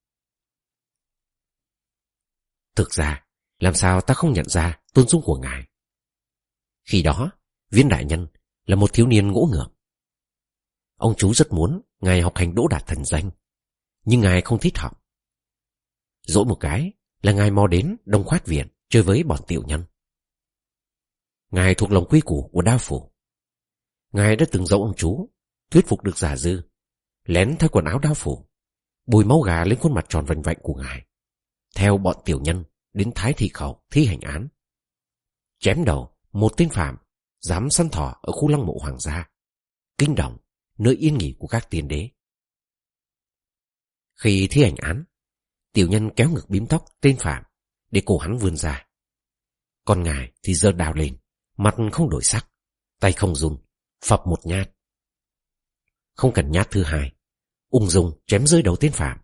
Thực ra, làm sao ta không nhận ra tôn dung của ngài? Khi đó, Viên đại nhân là một thiếu niên ngỗ ngược. Ông chú rất muốn ngài học hành đỗ đạt thần danh, nhưng ngài không thích học. Dỗi một cái là ngài mò đến Đông Khoát Viện chơi với bọn tiểu nhân. Ngài thuộc lòng quy củ của Đao phủ. Ngài đã từng dỗ ông chú, thuyết phục được Giả Dư lén thay quần áo Đao phủ, bôi máu gà lên khuôn mặt tròn vành vạnh của ngài, theo bọn tiểu nhân đến Thái Thị Khẩu thi hành án, chém đầu một tên phạm dám săn thỏ ở khu lăng mộ hoàng gia, kinh động nơi yên nghỉ của các tiên đế. Khi thi hành án, tiểu nhân kéo ngực bím tóc tên phạm để cổ hắn vươn ra. Còn ngài thì giơ đao lên, mặt không đổi sắc, tay không run, phập một nhát. Không cần nhát thứ hai, ung dung chém rơi đầu tên phạm.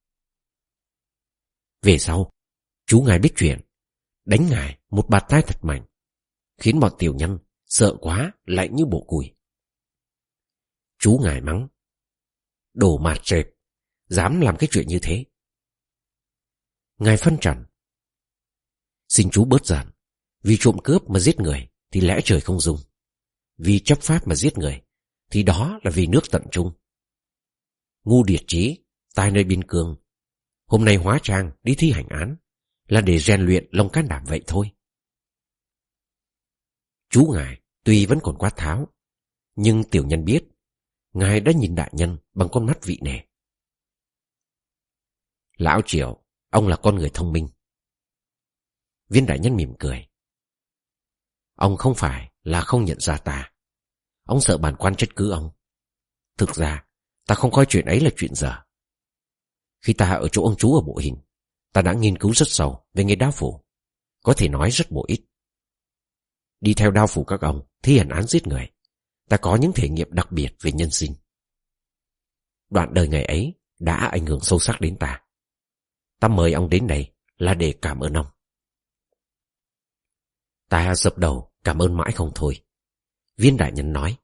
Về sau, chú ngài biết chuyện, đánh ngài một bạt tai thật mạnh, khiến bọn tiểu nhân sợ quá lạnh như bộ cùi. Chú ngài mắng: Đồ mạt trệt, dám làm cái chuyện như thế. Ngài phân trần: Xin chú bớt giận, vì trộm cướp mà giết người thì lẽ trời không dung, vì chấp pháp mà giết người thì đó là vì nước tận trung. Ngu điệt trí, tai nơi biên cương, hôm nay hóa trang đi thi hành án là để rèn luyện lòng can đảm vậy thôi. Chú ngài tuy vẫn còn quát tháo, nhưng tiểu nhân biết ngài đã nhìn đại nhân bằng con mắt vị nể. Lão Triệu, ông là con người thông minh. Viên đại nhân mỉm cười: Ông không phải là không nhận ra ta, ông sợ bản quan trách cứ ông. Thực ra ta không coi chuyện ấy là chuyện dở. Khi ta ở chỗ ông chú ở Bộ Hình, ta đã nghiên cứu rất sâu về nghề đao phủ, có thể nói rất bổ ích. Đi theo đao phủ các ông thi hành án giết người, ta có những thể nghiệm đặc biệt về nhân sinh. Đoạn đời ngày ấy đã ảnh hưởng sâu sắc đến ta. Ta mời ông đến đây là để cảm ơn ông. Ta dập đầu cảm ơn mãi không thôi. Viên đại nhân nói: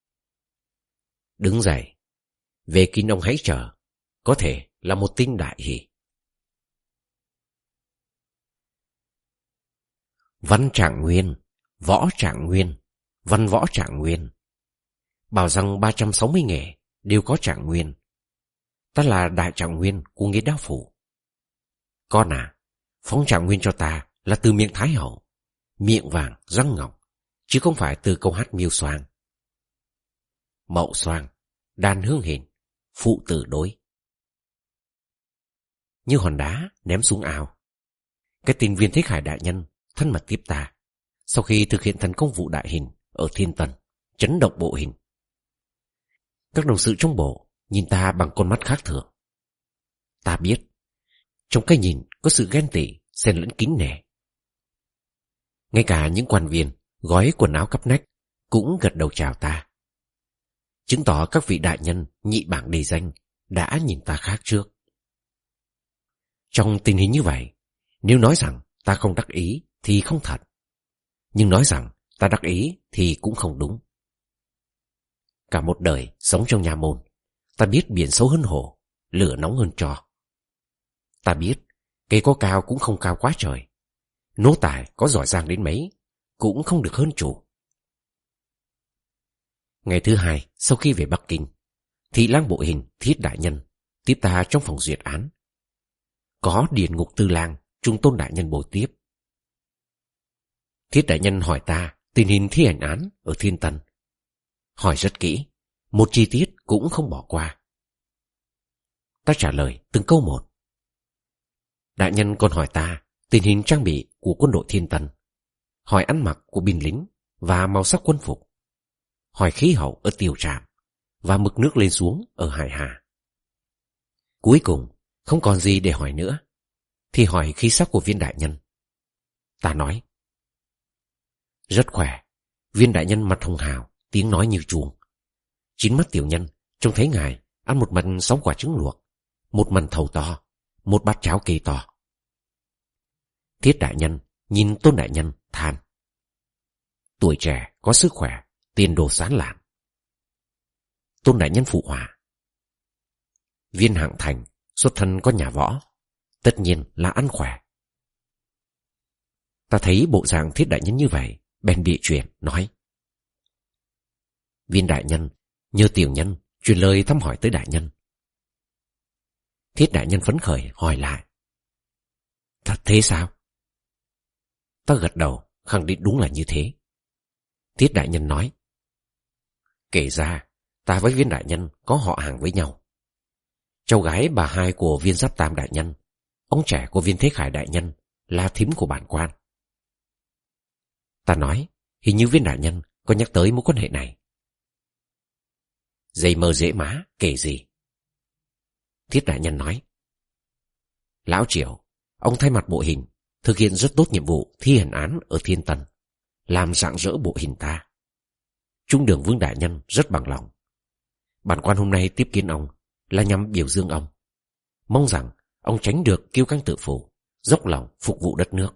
Đứng dậy, về kín ông hãy chờ, có thể là một tin đại hỷ. Văn Trạng Nguyên, Võ Trạng Nguyên, Văn Võ Trạng Nguyên. Bảo rằng ba trăm sáu mươi nghề đều có Trạng Nguyên. Ta là đại Trạng Nguyên của nghề đao phủ. Con à, phóng Trạng Nguyên cho ta là từ miệng Thái Hậu, miệng vàng răng ngọc, chứ không phải từ câu hát miêu xoang. Mậu xoang, đàn hương hển, phụ tử đối. Như hòn đá ném xuống ao, cái tin Viên Thích Hải đại nhân thân mật tiếp ta sau khi thực hiện thần công vụ đại hình ở Thiên Tần, chấn động Bộ Hình. Các đồng sự trong bộ nhìn ta bằng con mắt khác thường. Ta biết trong cái nhìn có sự ghen tị xen lẫn kính nể. Ngay cả những quan viên gói quần áo cắp nách cũng gật đầu chào ta, chứng tỏ các vị đại nhân nhị bảng đề danh đã nhìn ta khác trước. Trong tình hình như vậy, nếu nói rằng ta không đắc ý thì không thật, nhưng nói rằng ta đắc ý thì cũng không đúng. Cả một đời sống trong nhà môn, ta biết biển sâu hơn hồ, lửa nóng hơn tro. Ta biết, cây có cao cũng không cao quá trời. Nô tài có giỏi giang đến mấy, cũng không được hơn chủ. Ngày thứ hai, sau khi về Bắc Kinh, Thị lang bộ hình Thiết đại nhân tiếp ta trong phòng duyệt án. Có Điền Ngục Tư lang, Trung Tôn đại nhân bồi tiếp. Thiết đại nhân hỏi ta tình hình thi hành án ở Thiên Tân. Hỏi rất kỹ, một chi tiết cũng không bỏ qua. Ta trả lời từng câu một. Đại nhân còn hỏi ta tình hình trang bị của quân đội Thiên Tân, hỏi ăn mặc của binh lính và màu sắc quân phục, hỏi khí hậu ở Tiêu Trạm và mực nước lên xuống ở Hải Hà. Cuối cùng không còn gì để hỏi nữa, thì hỏi khí sắc của Viên đại nhân. Ta nói rất khỏe. Viên đại nhân mặt hồng hào, tiếng nói như chuông. Chín mắt tiểu nhân trông thấy ngài ăn một mần sáu quả trứng luộc, một mần thầu to, một bát cháo kỳ to. Thiết đại nhân nhìn Tôn đại nhân than: tuổi trẻ có sức khỏe, tiền đồ sáng lạng. Tôn đại nhân phụ họa: Viên hạng thành xuất thân có nhà võ, tất nhiên là ăn khỏe. Ta thấy bộ dạng Thiết đại nhân như vậy, bèn bịa chuyện nói: Viên đại nhân nhờ tiểu nhân truyền lời thăm hỏi tới đại nhân. Thiết đại nhân phấn khởi hỏi lại: Thật thế sao? Ta gật đầu khẳng định đúng là như thế. Thiết đại nhân nói: Kể ra ta với Viên đại nhân có họ hàng với nhau. Cháu gái bà hai của Viên Giáp Tam đại nhân, ông trẻ của Viên Thế Khải đại nhân là thím của bản quan. Ta nói hình như Viên đại nhân có nhắc tới mối quan hệ này. Dây mơ dễ má, kể gì? Thiết đại nhân nói: Lão Triều, ông thay mặt bộ hình thực hiện rất tốt nhiệm vụ thi hành án ở Thiên Tân, làm rạng rỡ bộ hình ta. Trung đường Vương đại nhân rất bằng lòng. Bản quan hôm nay tiếp kiến ông là nhằm biểu dương ông, mong rằng ông tránh được kiêu căng tự phụ, dốc lòng phục vụ đất nước.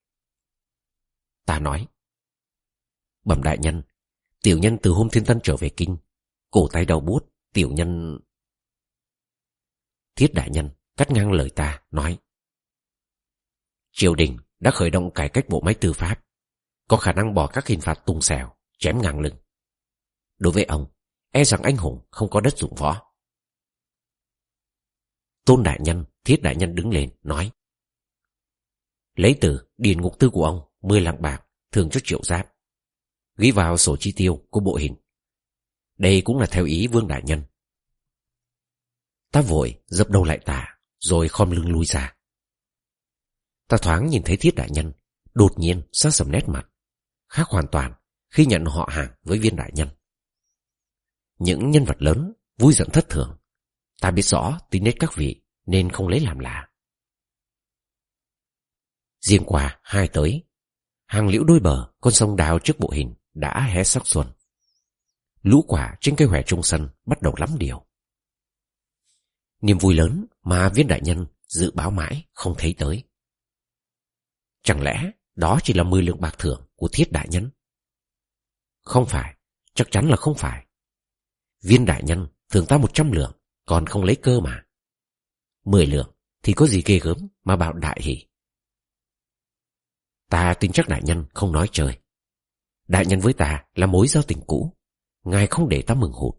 Ta nói: Bẩm đại nhân, tiểu nhân từ hôm Thiên Tân trở về kinh, cổ tay đau buốt, tiểu nhân... Thiết đại nhân cắt ngang lời ta nói: Triều đình đã khởi động cải cách bộ máy tư pháp, có khả năng bỏ các hình phạt tung xẻo, chém ngang lưng. Đối với ông, e rằng anh hùng không có đất dụng võ. Tôn đại nhân, Thiết đại nhân đứng lên nói: Lấy từ điền ngục tư của ông mười lạng bạc thường cho Triệu Giáp, ghi vào sổ chi tiêu của bộ hình. Đây cũng là theo ý Vương đại nhân. Ta vội dập đầu lại tạ, rồi khom lưng lui ra. Ta thoáng nhìn thấy Thiết đại nhân đột nhiên sắc sầm nét mặt, khác hoàn toàn khi nhận họ hàng với Viên đại nhân. Những nhân vật lớn vui giận thất thường, ta biết rõ tính nết các vị nên không lấy làm lạ. Riêng qua hai tới, hàng liễu đôi bờ con sông Đào trước bộ hình đã hé sắc xuân. Lũ quả trên cây hòe trong sân bắt đầu lắm điều. Niềm vui lớn mà Viên đại nhân dự báo mãi không thấy tới. Chẳng lẽ đó chỉ là mười lượng bạc thưởng của Thiết đại nhân? Không phải, chắc chắn là không phải. Viên đại nhân thưởng ta một trăm lượng, còn không lấy cơ mà. Mười lượng thì có gì ghê gớm mà bảo đại hỷ. Ta tin chắc đại nhân không nói chơi. Đại nhân với ta là mối giao tình cũ, ngài không để ta mừng hụt.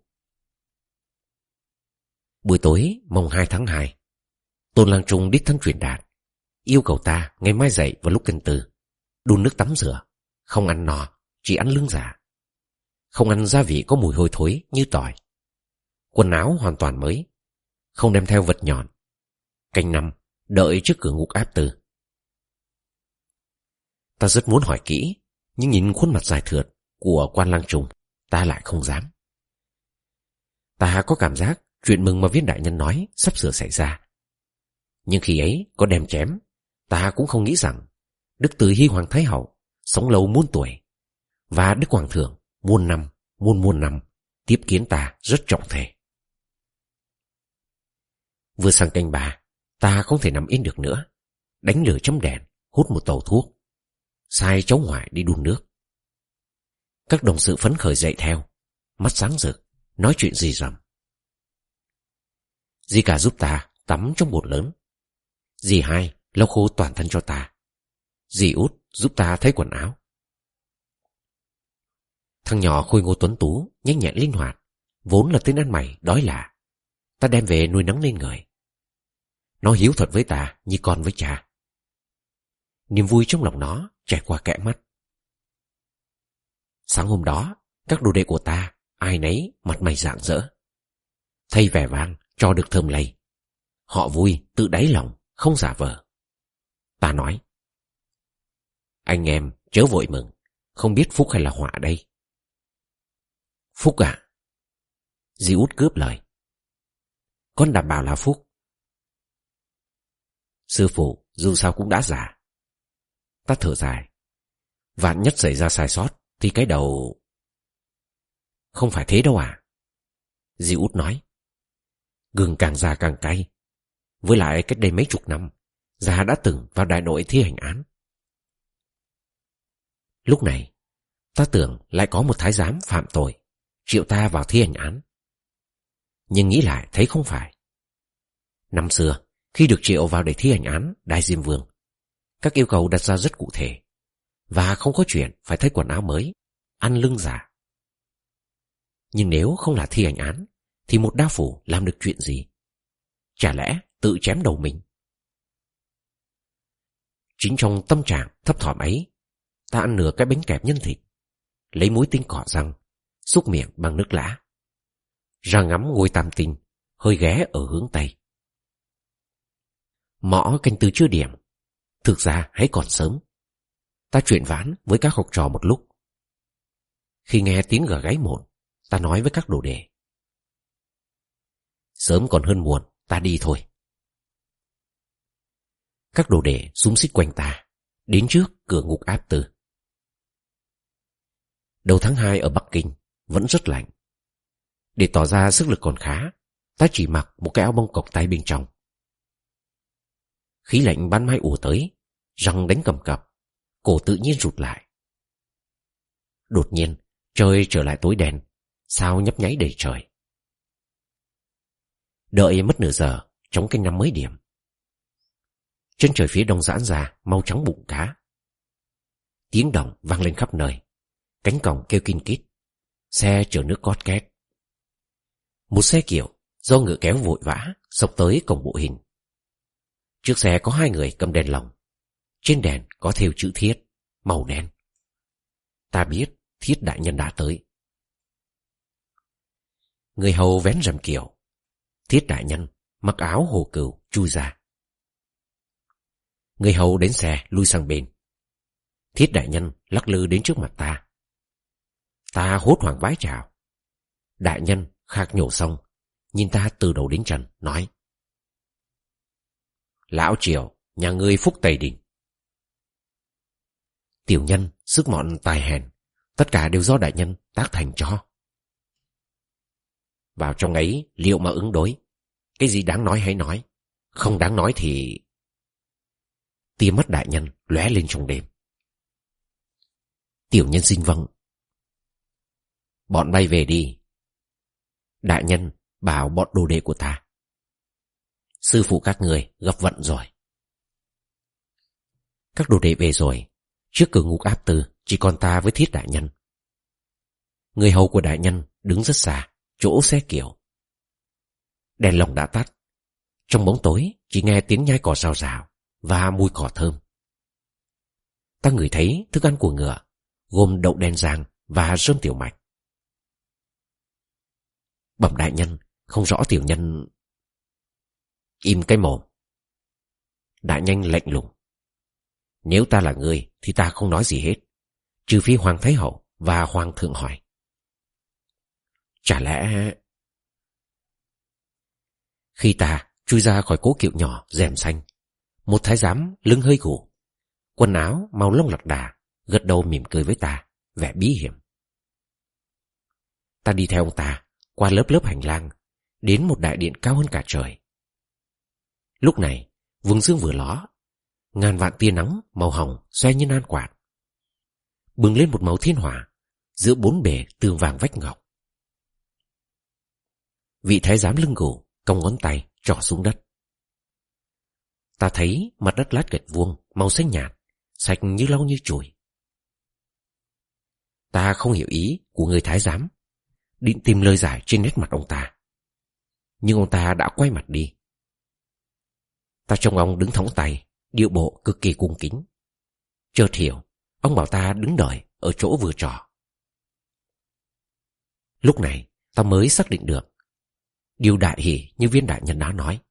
Buổi tối mồng hai tháng hai, Tôn lang trung đích thân truyền đạt, yêu cầu ta ngày mai dậy vào lúc canh tư, đun nước tắm rửa, không ăn no, chỉ ăn lương giả, không ăn gia vị có mùi hôi thối như tỏi, quần áo hoàn toàn mới, không đem theo vật nhọn, canh năm đợi trước cửa ngục áp tư. Ta rất muốn hỏi kỹ, nhưng nhìn khuôn mặt dài thượt của quan lang trung, ta lại không dám. Ta có cảm giác chuyện mừng mà Viên đại nhân nói sắp sửa xảy ra. Nhưng khi ấy có đem chém, ta cũng không nghĩ rằng Đức Từ Hy Hoàng Thái Hậu sống lâu muôn tuổi, và Đức Hoàng Thượng muôn năm, muôn muôn năm tiếp kiến ta rất trọng thể. Vừa sang canh ba, ta không thể nằm yên được nữa, đánh lửa châm đèn, hút một tàu thuốc, sai cháu ngoại đi đun nước. Các đồng sự phấn khởi dậy theo, mắt sáng rực, nói chuyện rì rầm. Dì cả giúp ta tắm trong bồn lớn. Dì hai lau khô toàn thân cho ta. Dì út giúp ta thấy quần áo. Thằng nhỏ khôi ngô tuấn tú, nhanh nhẹn linh hoạt, vốn là tên ăn mày đói lạ, ta đem về nuôi nấng lên người. Nó hiếu thuận với ta như con với cha. Niềm vui trong lòng nó trải qua kẽ mắt. Sáng hôm đó, các đồ đệ của ta ai nấy mặt mày rạng rỡ, thay vẻ vang cho được thơm lây. Họ vui tự đáy lòng, không giả vờ. Ta nói: anh em chớ vội mừng, không biết phúc hay là họa đây. Phúc à? Dì út cướp lời. Con đảm bảo là phúc. Sư phụ dù sao cũng đã già. Ta thở dài. Vạn nhất xảy ra sai sót thì cái đầu... Không phải thế đâu à? Dì út nói. Gừng càng già càng cay. Với lại cách đây mấy chục năm, già đã từng vào đại nội thi hành án. Lúc này, ta tưởng lại có một thái giám phạm tội triệu ta vào thi hành án. Nhưng nghĩ lại thấy không phải. Năm xưa, khi được triệu vào để thi hành án Đại Diêm Vương, các yêu cầu đặt ra rất cụ thể, và không có chuyện phải thay quần áo mới, ăn lưng giả. Nhưng nếu không là thi hành án, thì một đao phủ làm được chuyện gì? Chả lẽ tự chém đầu mình? Chính trong tâm trạng thấp thỏm ấy, ta ăn nửa cái bánh kẹp nhân thịt, lấy muối tinh cọ răng, xúc miệng bằng nước lã, ra ngắm ngôi tam tinh hơi ghé ở hướng Tây. Mõ canh tư chưa điểm, thực ra hãy còn sớm. Ta chuyện vãn với các học trò một lúc. Khi nghe tiếng gà gáy muộn, ta nói với các đồ đệ: sớm còn hơn muộn, ta đi thôi. Các đồ đệ xúm xít quanh ta, đến trước cửa ngục áp tư. Đầu tháng hai ở Bắc Kinh vẫn rất lạnh. Để tỏ ra sức lực còn khá, ta chỉ mặc một cái áo bông cộc tay bên trong. Khí lạnh ban mai ùa tới, răng đánh cầm cập, cổ tự nhiên rụt lại. Đột nhiên, trời trở lại tối đen, sao nhấp nháy đầy trời. Đợi mất nửa giờ, trống canh năm mới điểm. Chân trời phía đông giãn ra, màu trắng bụng cá. Tiếng động vang lên khắp nơi, cánh cổng kêu kin kít, xe chở nước cót két. Một xe kiểu do ngựa kéo vội vã xộc tới cổng bộ hình. Trước xe có hai người cầm đèn lồng, trên đèn có thêu chữ Thiết màu đen. Ta biết Thiết đại nhân đã tới. Người hầu vén rèm kiểu. Thiết đại nhân mặc áo hồ cừu chui ra. Người hầu đến xe lui sang bên. Thiết đại nhân lắc lư đến trước mặt ta. Ta hốt hoảng vái chào. Đại nhân khạc nhổ xong, nhìn ta từ đầu đến chân, nói: lão Triều, nhà ngươi phúc Tây Đình. Tiểu nhân, sức mọn tài hèn, tất cả đều do đại nhân tác thành cho. Vào trong ấy liệu mà ứng đối. Cái gì đáng nói hãy nói, không đáng nói thì... Tia mắt đại nhân lóe lên trong đêm. Tiểu nhân xin vâng. Bọn bay về đi. Đại nhân bảo bọn đồ đệ của ta: sư phụ các người gặp vận rồi. Các đồ đệ về rồi. Trước cửa ngục áp tư chỉ còn ta với Thiết đại nhân. Người hầu của đại nhân đứng rất xa, chỗ xe kiểu. Đèn lồng đã tắt. Trong bóng tối chỉ nghe tiếng nhai cỏ rào rào và mùi cỏ thơm. Ta ngửi thấy thức ăn của ngựa, gồm đậu đen rang và rơm tiểu mạch. Bẩm đại nhân, không rõ tiểu nhân... Im cái mồm. Đại nhân lạnh lùng. Nếu ta là người thì ta không nói gì hết, trừ phi Hoàng Thái Hậu và Hoàng thượng hỏi. Chả lẽ... Khi ta chui ra khỏi cố kiệu nhỏ rèm xanh, một thái giám lưng hơi gù, quần áo màu lông lạc đà, gật đầu mỉm cười với ta, vẻ bí hiểm. Ta đi theo ông ta qua lớp lớp hành lang, đến một đại điện cao hơn cả trời. Lúc này vùng dương vừa ló, ngàn vạn tia nắng màu hồng xoay như nan quạt, bừng lên một màu thiên hỏa giữa bốn bề tường vàng vách ngọc. Vị thái giám lưng gù cong ngón tay trỏ xuống đất. Ta thấy mặt đất lát gạch vuông, màu xanh nhạt, sạch như lau như chùi. Ta không hiểu ý của người thái giám, định tìm lời giải trên nét mặt ông ta. Nhưng ông ta đã quay mặt đi. Ta trông ông đứng thõng tay, điệu bộ cực kỳ cung kính. Chợt hiểu, ông bảo ta đứng đợi ở chỗ vừa trò. Lúc này ta mới xác định được điều đại hỷ như viên đại nhân đã nói.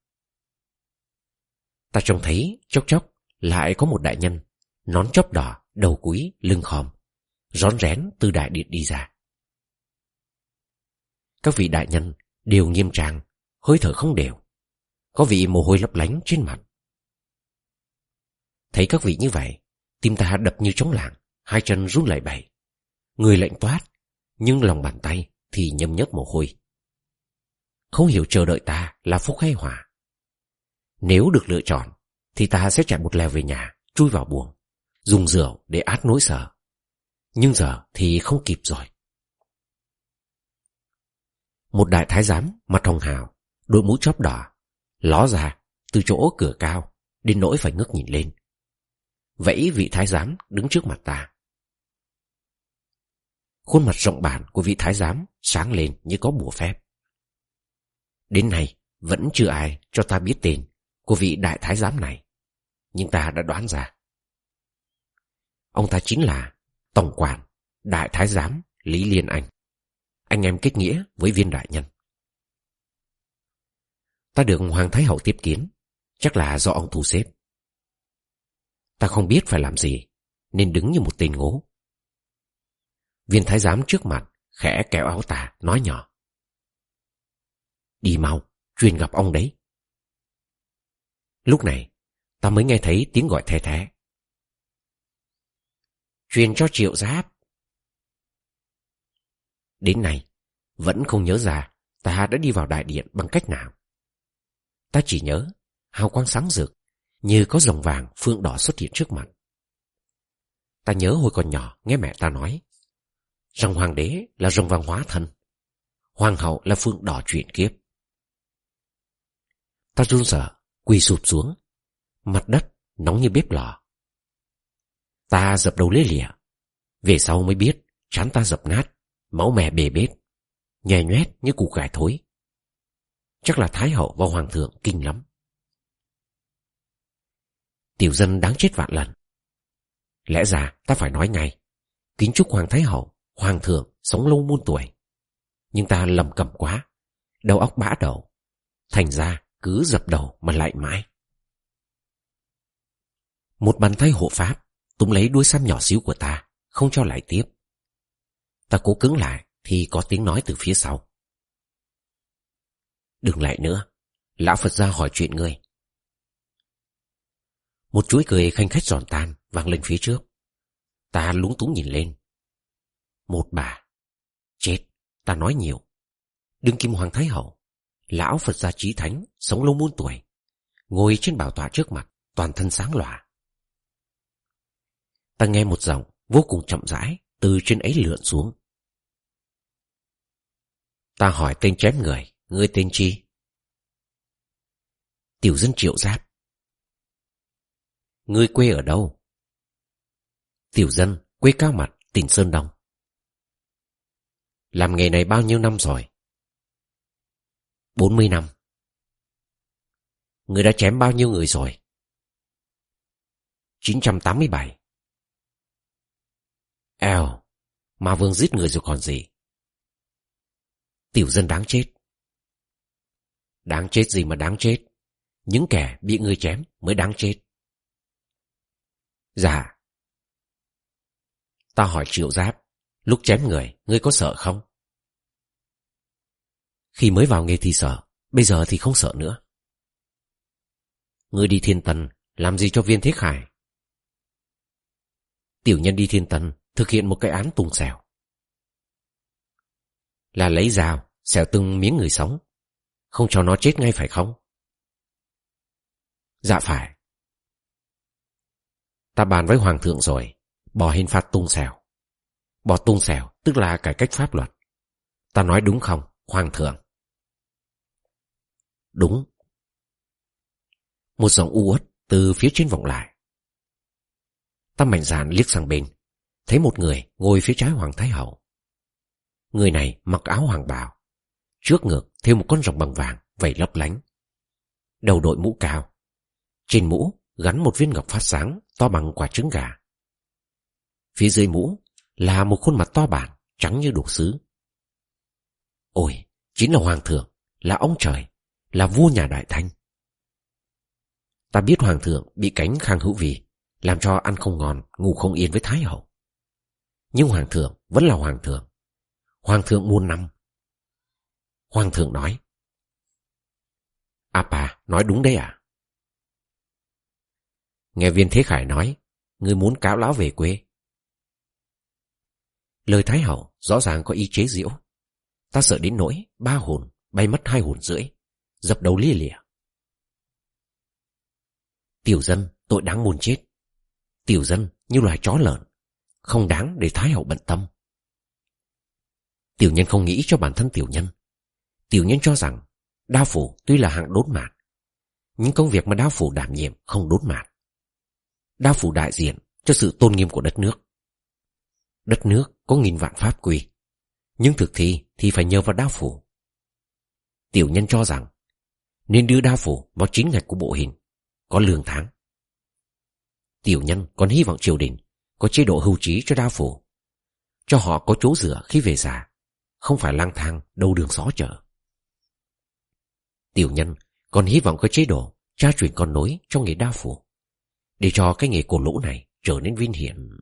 Ta trông thấy chốc chốc lại có một đại nhân, nón chóp đỏ, đầu cúi, lưng khom, rón rén từ đại điện đi ra. Các vị đại nhân đều nghiêm trang, hơi thở không đều, có vị mồ hôi lấp lánh trên mặt. Thấy các vị như vậy, tim ta đập như trống lảng, hai chân run lẩy bẩy, người lạnh toát, nhưng lòng bàn tay thì nhâm nhớp mồ hôi. Không hiểu chờ đợi ta là phúc hay họa. Nếu được lựa chọn thì ta sẽ chạy một lèo về nhà, chui vào buồng, dùng rượu để át nỗi sợ. Nhưng giờ thì không kịp rồi. Một đại thái giám mặt hồng hào, đội mũ chóp đỏ, ló ra từ chỗ cửa cao, đến nỗi phải ngước nhìn lên. Vẫy vị thái giám đứng trước mặt ta. Khuôn mặt rộng bản của vị thái giám sáng lên như có bùa phép. Đến nay vẫn chưa ai cho ta biết tên của vị đại thái giám này, nhưng ta đã đoán ra. Ông ta chính là tổng quản đại thái giám Lý Liên Anh, anh em kết nghĩa với viên đại nhân. Ta được hoàng thái hậu tiếp kiến, chắc là do ông thu xếp. Ta không biết phải làm gì, nên đứng như một tên ngố. Viên thái giám trước mặt khẽ kéo áo ta, nói nhỏ: "Đi mau, truyền gặp ông đấy." Lúc này ta mới nghe thấy tiếng gọi the thé: "Truyền cho Triệu Giáp." Đến nay vẫn không nhớ ra ta đã đi vào đại điện bằng cách nào. Ta chỉ nhớ hào quang sáng rực, như có rồng vàng phượng đỏ xuất hiện trước mặt. Ta nhớ hồi còn nhỏ nghe mẹ ta nói rằng hoàng đế là rồng vàng hóa thân, hoàng hậu là phượng đỏ chuyển kiếp. Ta run sợ quỳ sụp xuống, mặt đất nóng như bếp lò. Ta dập đầu lê lịa, về sau mới biết trán ta dập nát, máu me bề bết, nhè nhoét như củ cải thối. Chắc là thái hậu và hoàng thượng kinh lắm. Tiểu dân đáng chết vạn lần. Lẽ ra ta phải nói ngay kính chúc hoàng thái hậu, hoàng thượng sống lâu muôn tuổi. Nhưng ta lầm cầm quá, đầu óc bã đầu, thành ra cứ dập đầu mà lại mãi. Một bàn tay hộ pháp túm lấy đuôi sam nhỏ xíu của ta, không cho lại tiếp. Ta cố cứng lại thì có tiếng nói từ phía sau: "Đừng lại nữa, lão Phật gia hỏi chuyện ngươi." Một chuỗi cười khanh khách giòn tan vang lên phía trước. Ta lúng túng nhìn lên. Một bà. Chết, ta nói nhiều. Đương kim hoàng thái hậu, lão Phật gia chí thánh, sống lâu muôn tuổi, ngồi trên bảo tọa trước mặt, toàn thân sáng lòa. Ta nghe một giọng vô cùng chậm rãi từ trên ấy lượn xuống: "Ta hỏi tên chém người, ngươi tên chi?" "Tiểu dân Triệu Giáp." "Ngươi quê ở đâu?" "Tiểu dân quê Cao Mặt, tỉnh Sơn Đông." "Làm nghề này bao nhiêu năm rồi?" Bốn mươi năm." "Ngươi đã chém bao nhiêu người rồi?" Chín trăm tám mươi bảy. Eo, Ma Vương giết người rồi còn gì. Tiểu dân đáng chết. Đáng chết gì mà đáng chết, những kẻ bị ngươi chém mới đáng chết. Dạ. Ta hỏi Triệu Giáp, lúc chém người, ngươi có sợ không? Khi mới vào nghề thì sợ, bây giờ thì không sợ nữa. Ngươi đi Thiên Tần làm gì cho Viên Thế Khải? Tiểu nhân đi Thiên Tần thực hiện một cái án tung xẻo. Là lấy dao xẻo từng miếng người sống, không cho nó chết ngay phải không? Dạ phải. Ta bàn với hoàng thượng rồi, bỏ hình phạt tung xẻo. Bỏ tung xẻo tức là cải cách pháp luật. Ta nói đúng không, hoàng thượng? Đúng. Một giọng u uất từ phía trên vọng lại. Ta mạnh dạn liếc sang bên, thấy một người ngồi phía trái Hoàng Thái Hậu. Người này mặc áo hoàng bào, trước ngực thêu một con rồng bằng vàng vẩy lấp lánh, đầu đội mũ cao, trên mũ gắn một viên ngọc phát sáng to bằng quả trứng gà. Phía dưới mũ là một khuôn mặt to bản trắng như đục sứ. Ôi, chính là Hoàng thượng, là ông trời, là vua nhà Đại Thanh. Ta biết Hoàng thượng bị cánh Khang Hữu Vì làm cho ăn không ngon, ngủ không yên với Thái Hậu. Nhưng Hoàng thượng vẫn là Hoàng thượng, Hoàng thượng muôn năm. Hoàng thượng nói: À bà nói đúng đấy à? Nghe Viên Thế Khải nói, ngươi muốn cáo lão về quê. Lời Thái Hậu rõ ràng có ý chế giễu. Ta sợ đến nỗi ba hồn bay mất hai hồn rưỡi, dập đầu lia lịa. Tiểu dân tội đáng muôn chết. Tiểu dân như loài chó lợn, không đáng để Thái Hậu bận tâm. Tiểu nhân không nghĩ cho bản thân tiểu nhân. Tiểu nhân cho rằng đao phủ tuy là hạng đốn mạt, nhưng công việc mà đao phủ đảm nhiệm không đốn mạt. Đao phủ đại diện cho sự tôn nghiêm của đất nước. Đất nước có nghìn vạn pháp quy, nhưng thực thi thì phải nhờ vào đao phủ. Tiểu nhân cho rằng nên đưa đao phủ vào chính ngạch của bộ hình, có lương tháng. Tiểu nhân còn hy vọng triều đình có chế độ hưu trí cho đao phủ, cho họ có chỗ dựa khi về già, không phải lang thang đâu đường xó chợ. Tiểu nhân còn hy vọng có chế độ tra truyền con nối cho nghề đao phủ, để cho cái nghề cổ lỗ này trở nên vinh hiển.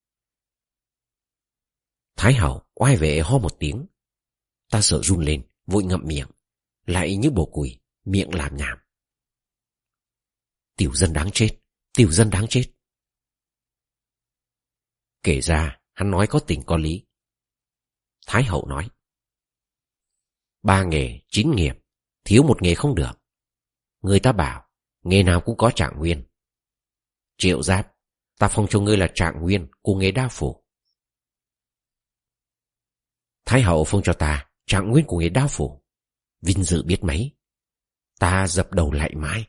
Thái Hậu oai vệ ho một tiếng. Ta sợ run lên, vội ngậm miệng, lại như bồ cùi, miệng làm nhảm. Tiểu dân đáng chết, tiểu dân đáng chết. Kể ra hắn nói có tình có lý. Thái Hậu nói: Ba nghề chín nghiệp, thiếu một nghề không được. Người ta bảo nghề nào cũng có trạng nguyên. Triệu Giáp, ta phong cho ngươi là trạng nguyên của nghề đao phủ. Thái Hậu phong cho ta trạng nguyên của nghề đao phủ, vinh dự biết mấy. Ta dập đầu lại mãi.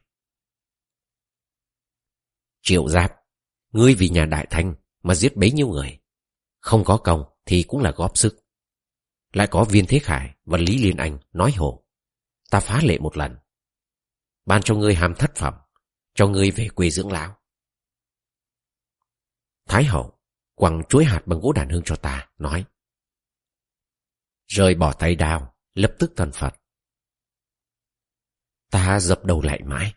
Triệu Giáp, ngươi vì nhà Đại Thanh mà giết bấy nhiêu người, không có công thì cũng là góp sức. Lại có Viên Thế Khải và Lý Liên Anh nói hộ, ta phá lệ một lần, ban cho ngươi hàm thất phẩm, cho ngươi về quê dưỡng lão. Thái Hậu quẳng chuỗi hạt bằng gỗ đàn hương cho ta, nói: Rời bỏ tay đao, lập tức thần Phật. Ta dập đầu lại mãi.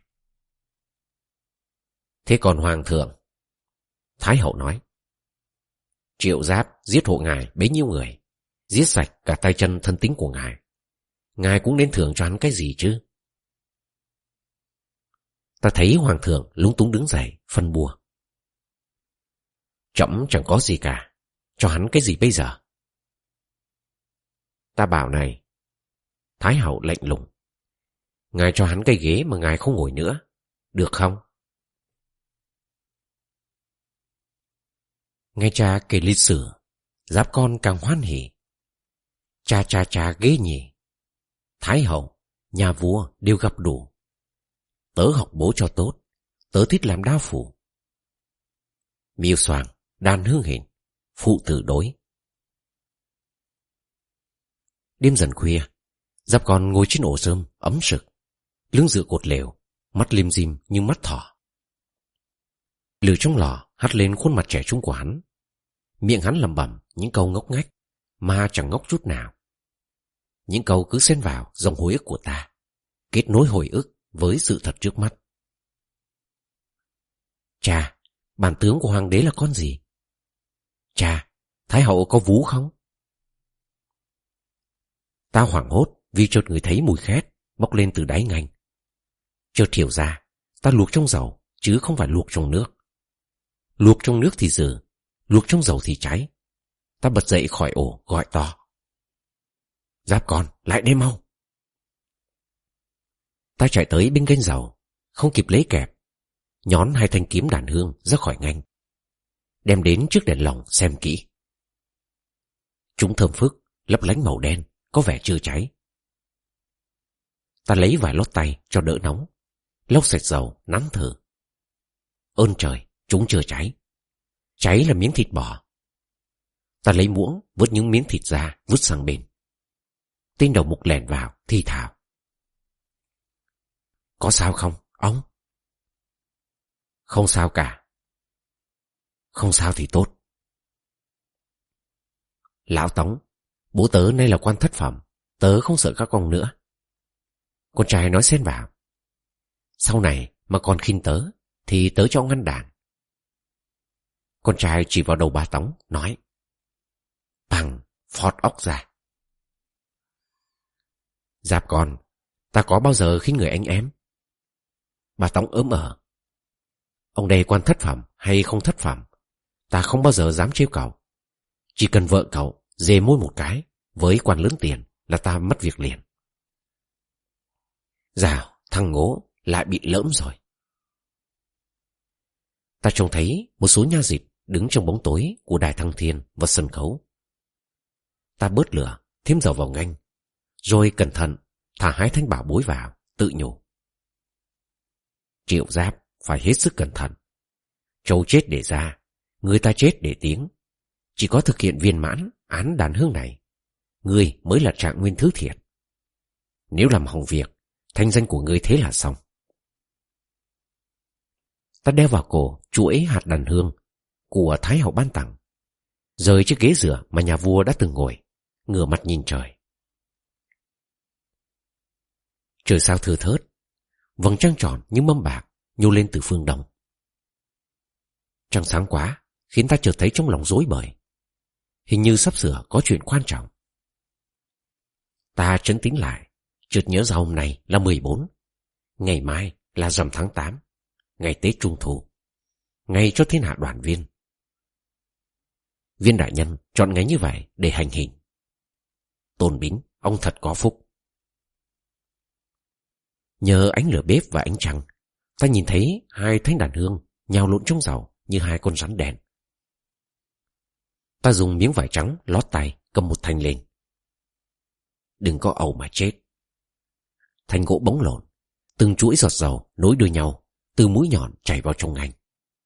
Thế còn Hoàng thượng? Thái Hậu nói: Triệu Giáp giết hộ ngài bấy nhiêu người, giết sạch cả tay chân thân tính của ngài, ngài cũng nên thưởng cho hắn cái gì chứ. Ta thấy Hoàng thượng lúng túng đứng dậy phân bua. Trẫm chẳng có gì cả, cho hắn cái gì bây giờ? Ta bảo này. Thái Hậu lạnh lùng: Ngài cho hắn cái ghế mà ngài không ngồi nữa, được không? Nghe cha kể lịch sử, Giáp con càng hoan hỉ. Cha cha cha ghê nhỉ. Thái Hậu, nhà vua đều gặp đủ. Tớ học bố cho tốt, tớ thích làm đao phủ. Miêu xoàng, đàn hương hình, phụ tử đối. Đêm dần khuya, Giáp con ngồi trên ổ rơm ấm sực, lưng dựa cột lều, mắt lim dim như mắt thỏ. Lửa trong lò hắt lên khuôn mặt trẻ trung của hắn. Miệng hắn lẩm bẩm những câu ngốc nghếch mà chẳng ngốc chút nào. Những câu cứ xen vào dòng hồi ức của ta, kết nối hồi ức với sự thật trước mắt. Cha, bản tướng của hoàng đế là con gì? Cha, Thái Hậu có vú không? Ta hoảng hốt vì chợt ngửi thấy mùi khét bốc lên từ đáy ngành. Chợt hiểu ra ta luộc trong dầu chứ không phải luộc trong nước. Luộc trong nước thì dừ, luộc trong dầu thì cháy. Ta bật dậy khỏi ổ gọi to: Giáp con, lại đây mau. Ta chạy tới bên kênh dầu, không kịp lấy kẹp, nhón hai thanh kiếm đàn hương ra khỏi ngành, đem đến trước đèn lồng xem kỹ. Chúng thơm phức, lấp lánh màu đen, có vẻ chưa cháy. Ta lấy vài lót tay cho đỡ nóng, lốc sạch dầu nắn thử. Ơn trời, chúng chưa cháy. Cháy là miếng thịt bò. Ta lấy muỗng vớt những miếng thịt ra, vứt sang bên. Tên đầu mục lèn vào, thì thào: Có sao không, ông? Không sao cả. Không sao thì tốt. Lão Tống, bố tớ nay là quan thất phẩm, tớ không sợ các ông nữa. Con trai nói xen vào: Sau này mà còn khinh tớ thì tớ cho ngăn đàn. Con trai chỉ vào đầu bà Tống, nói: Bằng phọt óc ra. Giáp con, ta có bao giờ khinh người anh em? Bà Tống ớm ở: Ông đây quan thất phẩm hay không thất phẩm, ta không bao giờ dám trêu cậu. Chỉ cần vợ cậu dề môi một cái với quan lớn tiền là ta mất việc liền. Dào, thằng ngố lại bị lỡm rồi. Ta trông thấy một số nha dịch đứng trong bóng tối của đài thăng thiên và sân khấu. Ta bớt lửa, thêm dầu vào nganh, rồi cẩn thận thả hai thanh bảo bối vào, tự nhủ: Triệu Giáp phải hết sức cẩn thận. Trâu chết để ra, người ta chết để tiếng. Chỉ có thực hiện viên mãn án đàn hương này, ngươi mới là trạng nguyên thứ thiệt. Nếu làm hỏng việc, thanh danh của ngươi thế là xong. Ta đeo vào cổ chuỗi hạt đàn hương của Thái hậu ban tặng, rời chiếc ghế dựa mà nhà vua đã từng ngồi, ngửa mặt nhìn trời. Trời sao thưa thớt, vầng trăng tròn như mâm bạc nhô lên từ phương đông. Trăng sáng quá khiến ta chợt thấy trong lòng rối bời, hình như sắp sửa có chuyện quan trọng. Ta trấn tĩnh lại, chợt nhớ ra hôm nay là mười bốn, ngày mai là rằm tháng tám, ngày Tết Trung Thu, ngày cho thiên hạ đoàn viên. Viên đại nhân chọn ngày như vậy để hành hình. Tôn Bính, ông thật có phúc. Nhờ ánh lửa bếp và ánh trăng, ta nhìn thấy hai thanh đàn hương nhào lộn trong dầu như hai con rắn đen. Ta dùng miếng vải trắng lót tay cầm một thanh lên. Đừng có ẩu mà chết. Thanh gỗ bóng lộn, từng chuỗi giọt dầu nối đuôi nhau từ mũi nhọn chảy vào trong ngành.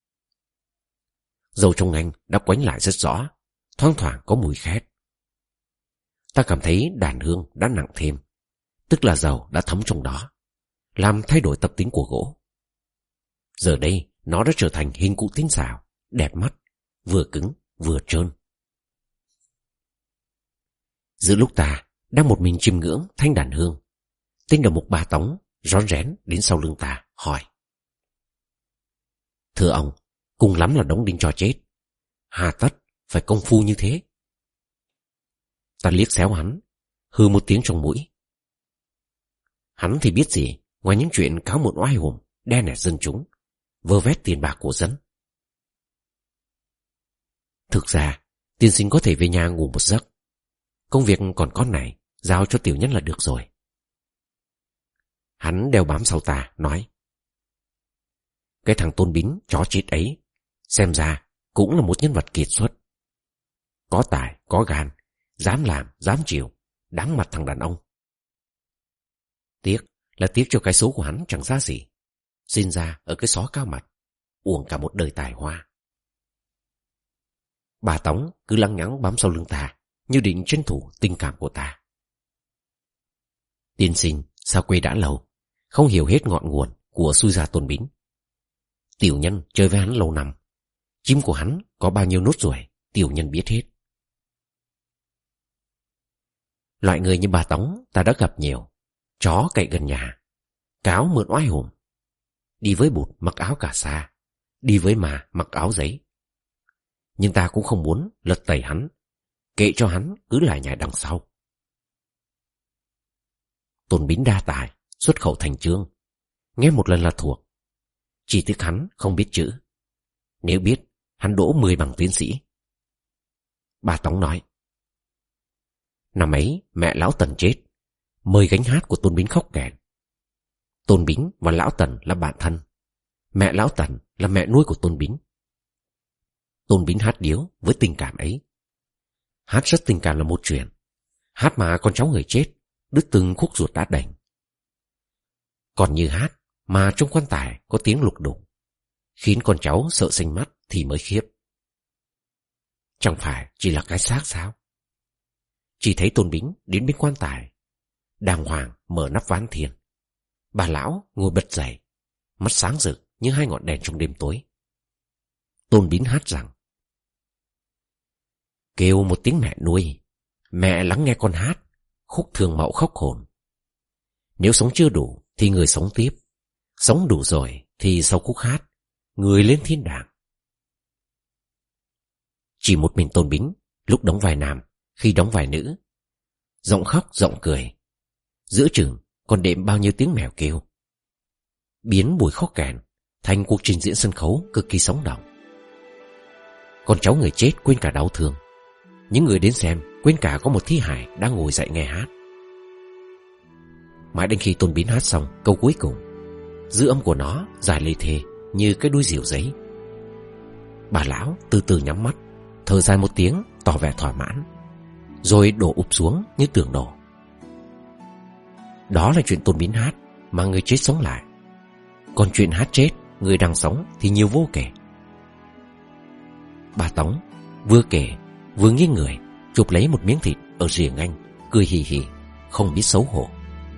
Dầu trong ngành đã quánh lại rất rõ, thoang thoảng có mùi khét. Ta cảm thấy đàn hương đã nặng thêm, tức là dầu đã thấm trong đó, làm thay đổi tập tính của gỗ. Giờ đây nó đã trở thành hình cụ tinh xảo, đẹp mắt, vừa cứng vừa trơn. Giữa lúc ta đang một mình chiêm ngưỡng thanh đàn hương, tên đầu mục Ba Tống rón rén đến sau lưng ta hỏi: Thưa ông, cùng lắm là đóng đinh cho chết, hà tất phải công phu như thế? Ta liếc xéo hắn, hừ một tiếng trong mũi. Hắn thì biết gì ngoài những chuyện cáo một oai hùng, đe nẹt dân chúng, vơ vét tiền bạc của dân. Thực ra tiên sinh có thể về nhà ngủ một giấc. Công việc còn con này giao cho tiểu nhân là được rồi. Hắn đeo bám sau ta nói: Cái thằng Tôn Bính chó chết ấy, xem ra cũng là một nhân vật kiệt xuất. Có tài, có gan, dám làm, dám chịu, đáng mặt thằng đàn ông. Tiếc là tiếc cho cái số của hắn chẳng ra gì, sinh ra ở cái xó cao mặt, uổng cả một đời tài hoa. Bà Tống cứ lăng nhăng bám sau lưng ta, như định tranh thủ tình cảm của ta. Tiên sinh sao quê đã lâu, không hiểu hết ngọn nguồn của xui gia Tôn Bính. Tiểu nhân chơi với hắn lâu năm, chim của hắn có bao nhiêu nốt ruồi, tiểu nhân biết hết. Loại người như bà Tống ta đã gặp nhiều. Chó cậy gần nhà, cáo mượn oai hùng, đi với bụt mặc áo cà sa, đi với mà mặc áo giấy. Nhưng ta cũng không muốn lật tẩy hắn, kệ cho hắn cứ lại nhảy đằng sau. Tôn Bính đa tài, xuất khẩu thành chương, nghe một lần là thuộc. Chỉ tiếc hắn không biết chữ. Nếu biết, hắn đỗ mười bằng tiến sĩ. Bà Tống nói: Năm ấy mẹ lão Tần chết, mời gánh hát của Tôn Bính khóc kẹt. Tôn Bính và lão Tần là bạn thân, mẹ lão Tần là mẹ nuôi của Tôn Bính. Tôn Bính hát điếu với tình cảm ấy. Hát rất tình cảm là một chuyện, hát mà con cháu người chết đứt từng khúc ruột đã đành. Còn như hát mà trong quan tài có tiếng lục đục, khiến con cháu sợ xanh mắt thì mới khiếp. Chẳng phải chỉ là cái xác sao? Chỉ thấy Tôn Bính đến bên quan tài, đàng hoàng mở nắp ván thiền. Bà lão ngồi bật dậy, mắt sáng rực như hai ngọn đèn trong đêm tối. Tôn Bính hát rằng: kêu một tiếng mẹ nuôi, mẹ lắng nghe con hát, khúc thường mẫu khóc hồn. Nếu sống chưa đủ thì người sống tiếp, sống đủ rồi thì sau khúc hát, người lên thiên đàng. Chỉ một mình Tôn Bính lúc đóng vai nam, khi đóng vai nữ, giọng khóc giọng cười, giữa chừng còn đệm bao nhiêu tiếng mèo kêu, biến buổi khóc kèn thành cuộc trình diễn sân khấu cực kỳ sống động. Con cháu người chết quên cả đau thương, những người đến xem quên cả có một thi hài đang ngồi dậy nghe hát. Mãi đến khi Tôn Bính hát xong câu cuối cùng, dư âm của nó dài lê thê như cái đuôi diều giấy. Bà lão từ từ nhắm mắt, thở dài một tiếng tỏ vẻ thỏa mãn, rồi đổ ụp xuống như tường đổ. Đó là chuyện Tôn Bính hát mà người chết sống lại. Còn chuyện hát chết người đang sống thì nhiều vô kể. Bà Tống vừa kể vừa nghiêng người chụp lấy một miếng thịt ở rìa nganh, cười hì hì, không biết xấu hổ.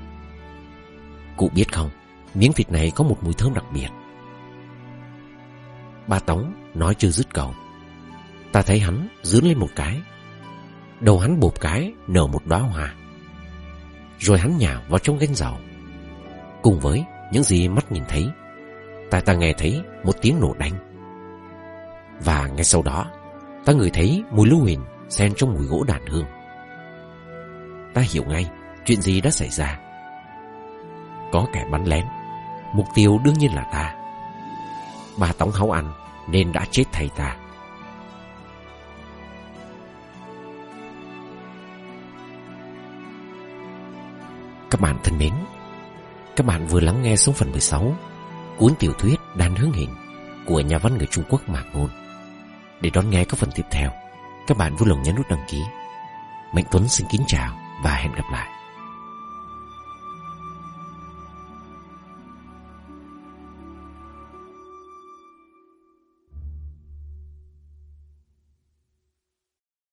Cụ biết không, miếng thịt này có một mùi thơm đặc biệt. Bà Tống nói chưa dứt câu, ta thấy hắn dướn lên một cái, đầu hắn bộp cái nở một đóa hoa, rồi hắn nhào vào trong gánh dầu. Cùng với những gì mắt nhìn thấy, ta ta nghe thấy một tiếng nổ đanh. Và ngay sau đó, ta ngửi thấy mùi lưu huỳnh xen trong mùi gỗ đàn hương. Ta hiểu ngay chuyện gì đã xảy ra. Có kẻ bắn lén, mục tiêu đương nhiên là ta. Bà Tống háu ăn nên đã chết thay ta. Các bạn thân mến, các bạn vừa lắng nghe xong phần mười sáu cuốn tiểu thuyết Đàn Hương Hình của nhà văn người Trung Quốc Mạc Ngôn. Để đón nghe các phần tiếp theo, các bạn vui lòng nhấn nút đăng ký. Mạnh Tuấn xin kính chào và hẹn gặp lại.